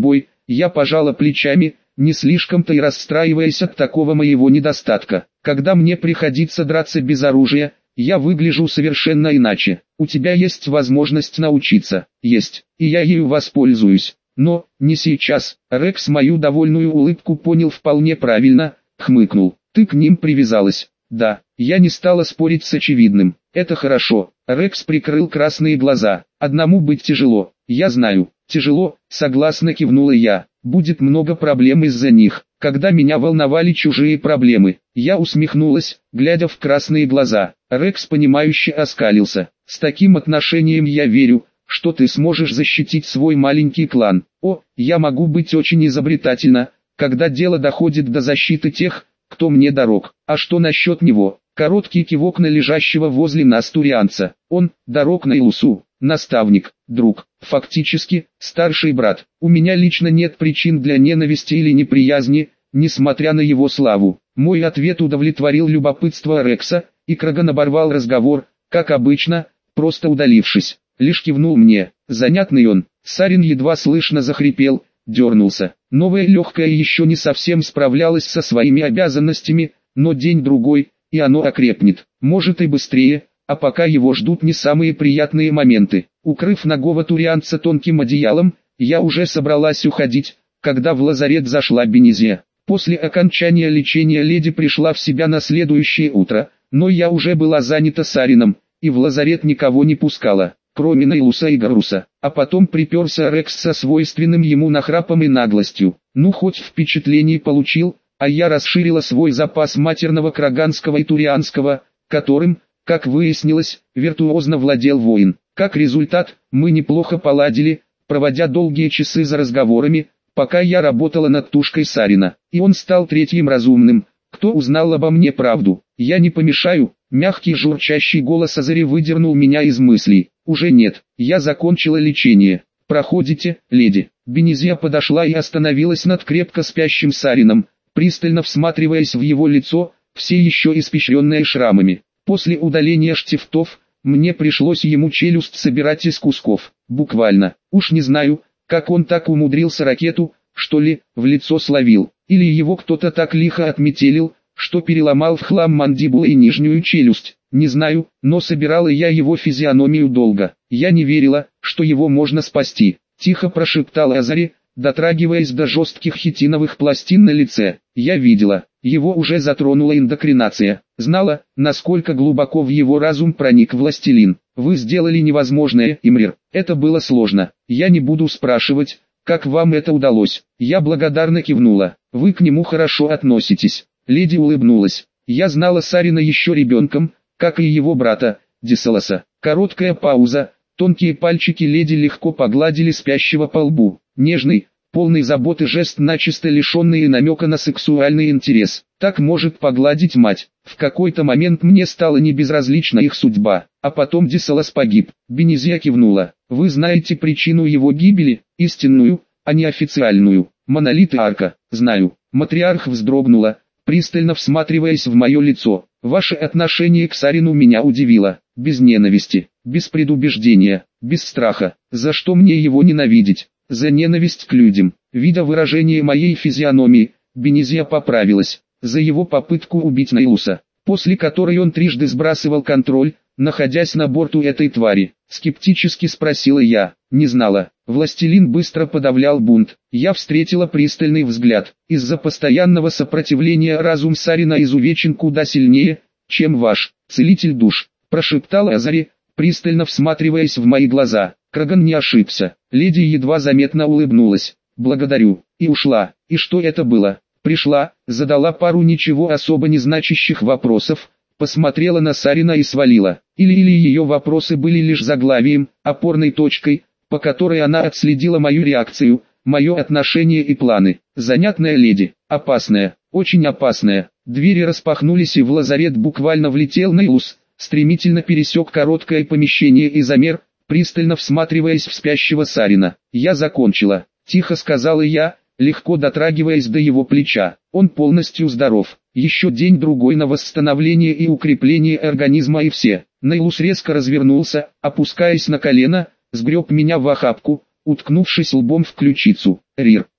Я пожала плечами, не слишком-то и расстраиваясь от такого моего недостатка. Когда мне приходится драться без оружия, я выгляжу совершенно иначе. У тебя есть возможность научиться. Есть, и я ею воспользуюсь. Но, не сейчас. Рекс мою довольную улыбку понял вполне правильно, хмыкнул. Ты к ним привязалась. Да, я не стала спорить с очевидным. Это хорошо. Рекс прикрыл красные глаза. Одному быть тяжело. Я знаю. Тяжело, согласно кивнула я. Будет много проблем из-за них. Когда меня волновали чужие проблемы, я усмехнулась, глядя в красные глаза. Рекс понимающе оскалился. С таким отношением я верю, что ты сможешь защитить свой маленький клан. О, я могу быть очень изобретательна, когда дело доходит до защиты тех, кто мне дорог. А что насчет него? Короткий кивок на лежащего возле нас турианца. Он, дорог Нейлусу, наставник, друг, фактически, старший брат. У меня лично нет причин для ненависти или неприязни, несмотря на его славу. Мой ответ удовлетворил любопытство Рекса, и Краган оборвал разговор, как обычно, просто удалившись. Лишь кивнул мне. Занятный он. Сарин едва слышно захрипел, дернулся. Новая легкая еще не совсем справлялась со своими обязанностями, но день-другой, и оно окрепнет. Может и быстрее, а пока его ждут не самые приятные моменты. Укрыв нагого турианца тонким одеялом, я уже собралась уходить, когда в лазарет зашла Бенизия. После окончания лечения леди пришла в себя на следующее утро, но я уже была занята Сарином, и в лазарет никого не пускала, кроме Нейлуса и Гаруса. А потом приперся Рекс со свойственным ему нахрапом и наглостью. Ну хоть впечатление получил, а я расширила свой запас матерного краганского и турианского, которым, как выяснилось, виртуозно владел воин. Как результат, мы неплохо поладили, проводя долгие часы за разговорами, пока я работала над тушкой Сарина. И он стал третьим разумным, кто узнал обо мне правду. Я не помешаю. Мягкий журчащий голос Азари выдернул меня из мыслей. Уже нет, я закончила лечение. Проходите, леди. Бенизия подошла и остановилась над крепко спящим Сарином, пристально всматриваясь в его лицо, все еще испещренное шрамами. После удаления штифтов, мне пришлось ему челюсть собирать из кусков. Буквально. Уж не знаю, как он так умудрился ракету, что ли, в лицо словил. Или его кто-то так лихо отметелил, что переломал в хлам мандибулу и нижнюю челюсть. Не знаю, но собирала я его физиономию долго. Я не верила, что его можно спасти. Тихо прошептал Азари, дотрагиваясь до жестких хитиновых пластин на лице. Я видела, его уже затронула эндокринация. Знала, насколько глубоко в его разум проник властелин. Вы сделали невозможное, Имрир. Это было сложно. Я не буду спрашивать, как вам это удалось. Я благодарно кивнула. Вы к нему хорошо относитесь. Леди улыбнулась. Я знала Сарина еще ребенком, как и его брата, Дисаласа. Короткая пауза. Тонкие пальчики леди легко погладили спящего по лбу. Нежный, полный заботы жест, начисто лишенный намека на сексуальный интерес. Так может погладить мать. В какой-то момент мне стало небезразлична их судьба. А потом Дисалас погиб. Бенизия кивнула. Вы знаете причину его гибели, истинную, а не официальную. Монолит Арка. Знаю. Матриарх вздрогнула, пристально всматриваясь в мое лицо. Ваше отношение к Сарину меня удивило. Без ненависти, без предубеждения, без страха. За что мне его ненавидеть? За ненависть к людям. Видя выражение моей физиономии, Бенизия поправилась. За его попытку убить Нейлуса, после которой он трижды сбрасывал контроль, находясь на борту этой твари. Скептически спросила я. Не знала. Властелин быстро подавлял бунт. Я встретила пристальный взгляд. Из-за постоянного сопротивления разум Сарина изувечен куда сильнее, чем ваш целитель душ. Прошептала Азари, пристально всматриваясь в мои глаза. Краган не ошибся. Леди едва заметно улыбнулась. Благодарю. И ушла. И что это было? Пришла, задала пару ничего особо не значащих вопросов, посмотрела на Сарина и свалила. Или ее вопросы были лишь заглавием, опорной точкой, по которой она отследила мою реакцию, мое отношение и планы. Занятная леди, опасная, очень опасная. Двери распахнулись и в лазарет буквально влетел Нейлус, стремительно пересек короткое помещение и замер, пристально всматриваясь в спящего Сарина. Я закончила, тихо сказала я, легко дотрагиваясь до его плеча. Он полностью здоров. Еще день-другой на восстановление и укрепление организма и все. Нейлус резко развернулся, опускаясь на колено, сгреб меня в охапку, уткнувшись лбом в ключицу. Рир,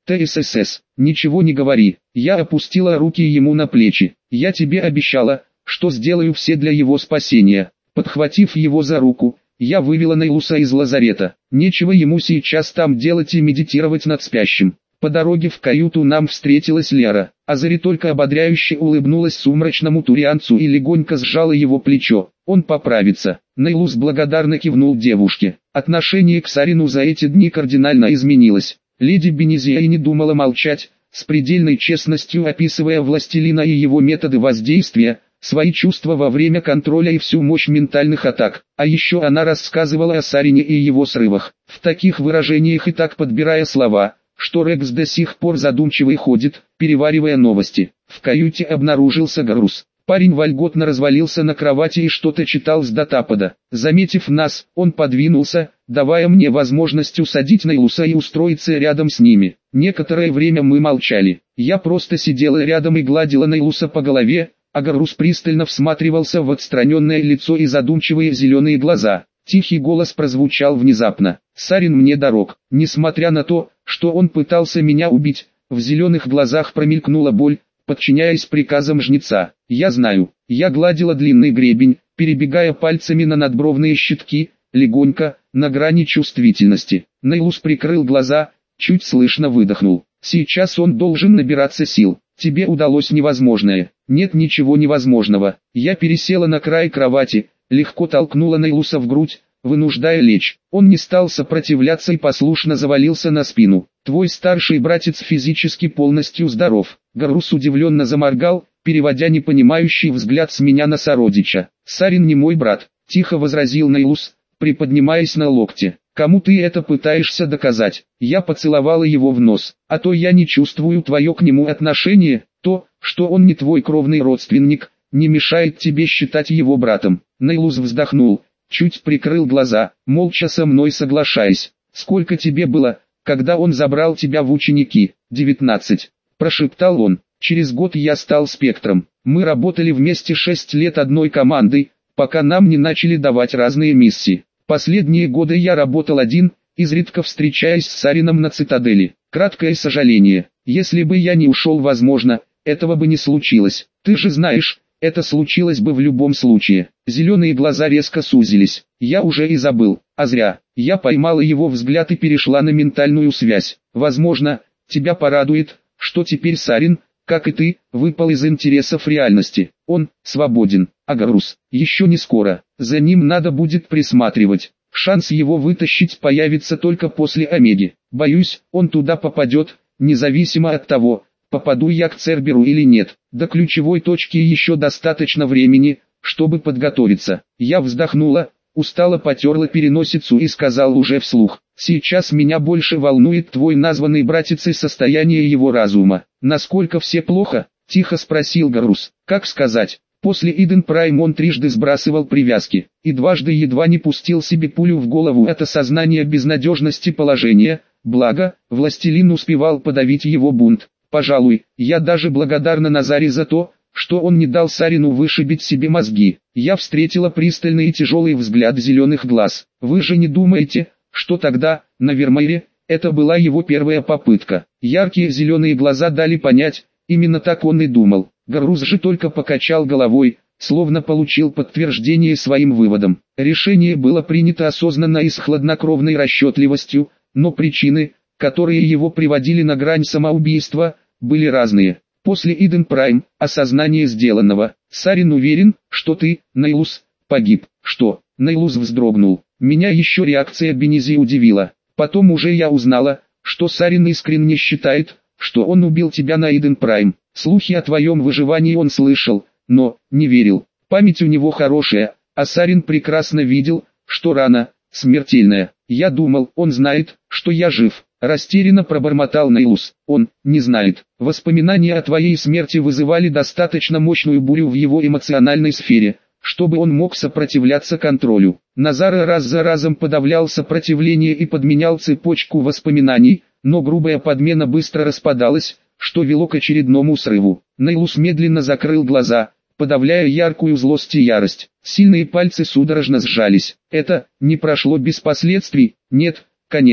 ТСС, ничего не говори. Я опустила руки ему на плечи. Я тебе обещала, что сделаю все для его спасения. Подхватив его за руку, я вывела Нейлуса из лазарета. Нечего ему сейчас там делать и медитировать над спящим. По дороге в каюту нам встретилась Лера. Азари только ободряюще улыбнулась сумрачному турианцу и легонько сжала его плечо. Он поправится. Нейлус благодарно кивнул девушке. Отношение к Сарину за эти дни кардинально изменилось. Леди Бенезия и не думала молчать, с предельной честностью описывая властелина и его методы воздействия, свои чувства во время контроля и всю мощь ментальных атак. А еще она рассказывала о Сарине и его срывах, в таких выражениях и так подбирая слова, что Рекс до сих пор задумчивый ходит, переваривая новости. В каюте обнаружился Гарус. Парень вольготно развалился на кровати и что-то читал с датапада. Заметив нас, он подвинулся, давая мне возможность усадить Нейлуса и устроиться рядом с ними. Некоторое время мы молчали. Я просто сидела рядом и гладила Нейлуса по голове, а Гарус пристально всматривался в отстраненное лицо и задумчивые зеленые глаза. Тихий голос прозвучал внезапно. «Сарин мне дорог». Несмотря на то, что он пытался меня убить, в зеленых глазах промелькнула боль, подчиняясь приказам жнеца. Я знаю. Я гладила длинный гребень, перебегая пальцами на надбровные щитки, легонько, на грани чувствительности. Нейлус прикрыл глаза, чуть слышно выдохнул. Сейчас он должен набираться сил. Тебе удалось невозможное. Нет ничего невозможного. Я пересела на край кровати, легко толкнула Нейлуса в грудь, вынуждая лечь. Он не стал сопротивляться и послушно завалился на спину. Твой старший братец физически полностью здоров. Гарус удивленно заморгал, переводя непонимающий взгляд с меня на сородича. Сарин не мой брат, тихо возразил Нейлус, приподнимаясь на локте. Кому ты это пытаешься доказать? Я поцеловала его в нос. А то я не чувствую твое к нему отношение. То, что он не твой кровный родственник, не мешает тебе считать его братом. Нейлус вздохнул, чуть прикрыл глаза, молча со мной соглашаясь. Сколько тебе было, когда он забрал тебя в ученики? 19. Прошептал он. Через год я стал спектром. Мы работали вместе 6 лет одной командой, пока нам не начали давать разные миссии. Последние годы я работал один, изредка встречаясь с Сарином на цитадели. Краткое сожаление. Если бы я не ушел, возможно, этого бы не случилось. Ты же знаешь, это случилось бы в любом случае. Зеленые глаза резко сузились. Я уже и забыл, а зря. Я поймала его взгляд и перешла на ментальную связь. Возможно, тебя порадует, что теперь Сарин, как и ты, выпал из интересов реальности. Он свободен, а Гарус еще не скоро. За ним надо будет присматривать. Шанс его вытащить появится только после Омеги. Боюсь, он туда попадет, независимо от того, попаду я к Церберу или нет. До ключевой точки еще достаточно времени, чтобы подготовиться. Я вздохнула, устало потерла переносицу и сказал уже вслух. Сейчас меня больше волнует твой названный братец и состояние его разума. Насколько все плохо? Тихо спросил Гарус. Как сказать? После Иден Прайм он трижды сбрасывал привязки, и дважды едва не пустил себе пулю в голову от осознания безнадежности положения, благо, властелин успевал подавить его бунт. Пожалуй, я даже благодарна Назаре за то, что он не дал Сарину вышибить себе мозги. Я встретила пристальный и тяжелый взгляд зеленых глаз. Вы же не думаете, что тогда, на Вермеере, это была его первая попытка? Яркие зеленые глаза дали понять, именно так он и думал. Гарус же только покачал головой, словно получил подтверждение своим выводам. Решение было принято осознанно и с хладнокровной расчетливостью, но причины, которые его приводили на грань самоубийства, были разные. После Иден Прайм, осознание сделанного. Сарин уверен, что ты, Нейлус, погиб. Что? Нейлус вздрогнул. Меня еще реакция Бенези удивила. Потом уже я узнала, что Сарин искренне считает, что он убил тебя на Иден Прайм. Слухи о твоем выживании он слышал, но не верил. Память у него хорошая, а Сарин прекрасно видел, что рана смертельная. Я думал, он знает, что я жив. Растерянно пробормотал Нейлус. Он не знает. Воспоминания о твоей смерти вызывали достаточно мощную бурю в его эмоциональной сфере, чтобы он мог сопротивляться контролю. Назара раз за разом подавлял сопротивление и подменял цепочку воспоминаний, но грубая подмена быстро распадалась, что вело к очередному срыву. Нейлус медленно закрыл глаза, подавляя яркую злость и ярость. Сильные пальцы судорожно сжались. Это не прошло без последствий? Нет, конечно.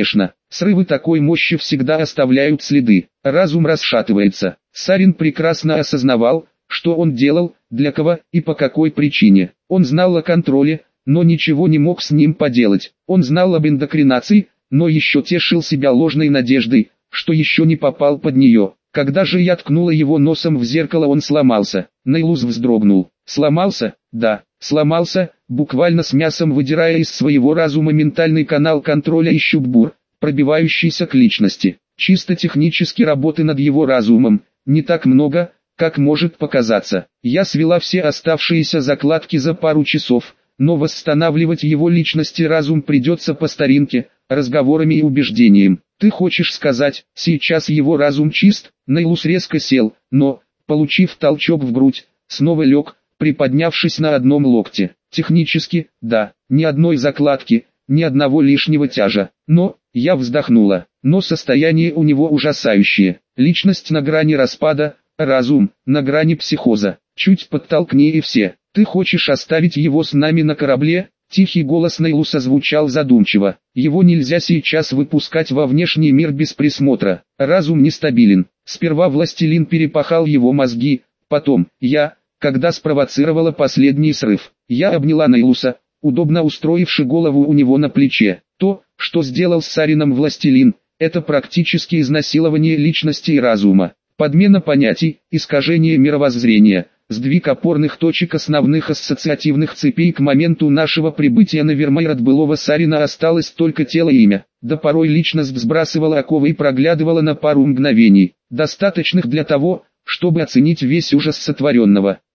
Срывы такой мощи всегда оставляют следы. Разум расшатывается. Сарин прекрасно осознавал, что он делал, для кого и по какой причине. Он знал о контроле, но ничего не мог с ним поделать. Он знал об индокринации, но еще тешил себя ложной надеждой, что еще не попал под нее. Когда же я ткнула его носом в зеркало, он сломался. Нейлус вздрогнул. Сломался? Да, сломался, буквально с мясом выдирая из своего разума ментальный канал контроля и щупбур, пробивающийся к личности. Чисто технически работы над его разумом не так много, как может показаться. Я свела все оставшиеся закладки за пару часов, но восстанавливать его личность и разум придется по старинке, разговорами и убеждением. Ты хочешь сказать, сейчас его разум чист? Нейлус резко сел, но, получив толчок в грудь, снова лег, приподнявшись на одном локте. Технически, да, ни одной закладки, ни одного лишнего тяжа. Но, я вздохнула, но состояние у него ужасающее. Личность на грани распада, разум на грани психоза. Чуть подтолкни и все. Ты хочешь оставить его с нами на корабле? Тихий голос Нейлуса звучал задумчиво. Его нельзя сейчас выпускать во внешний мир без присмотра. Разум нестабилен. Сперва властелин перепахал его мозги, потом я, когда спровоцировала последний срыв. Я обняла Нейлуса, удобно устроивши голову у него на плече. То, что сделал с Сарином властелин, это практически изнасилование личности и разума. Подмена понятий, искажение мировоззрения, сдвиг опорных точек основных ассоциативных цепей. К моменту нашего прибытия на Вермайр от былого Сарина осталось только тело и имя. Да порой личность сбрасывала оковы и проглядывала на пару мгновений, достаточных для того, чтобы оценить весь ужас сотворенного.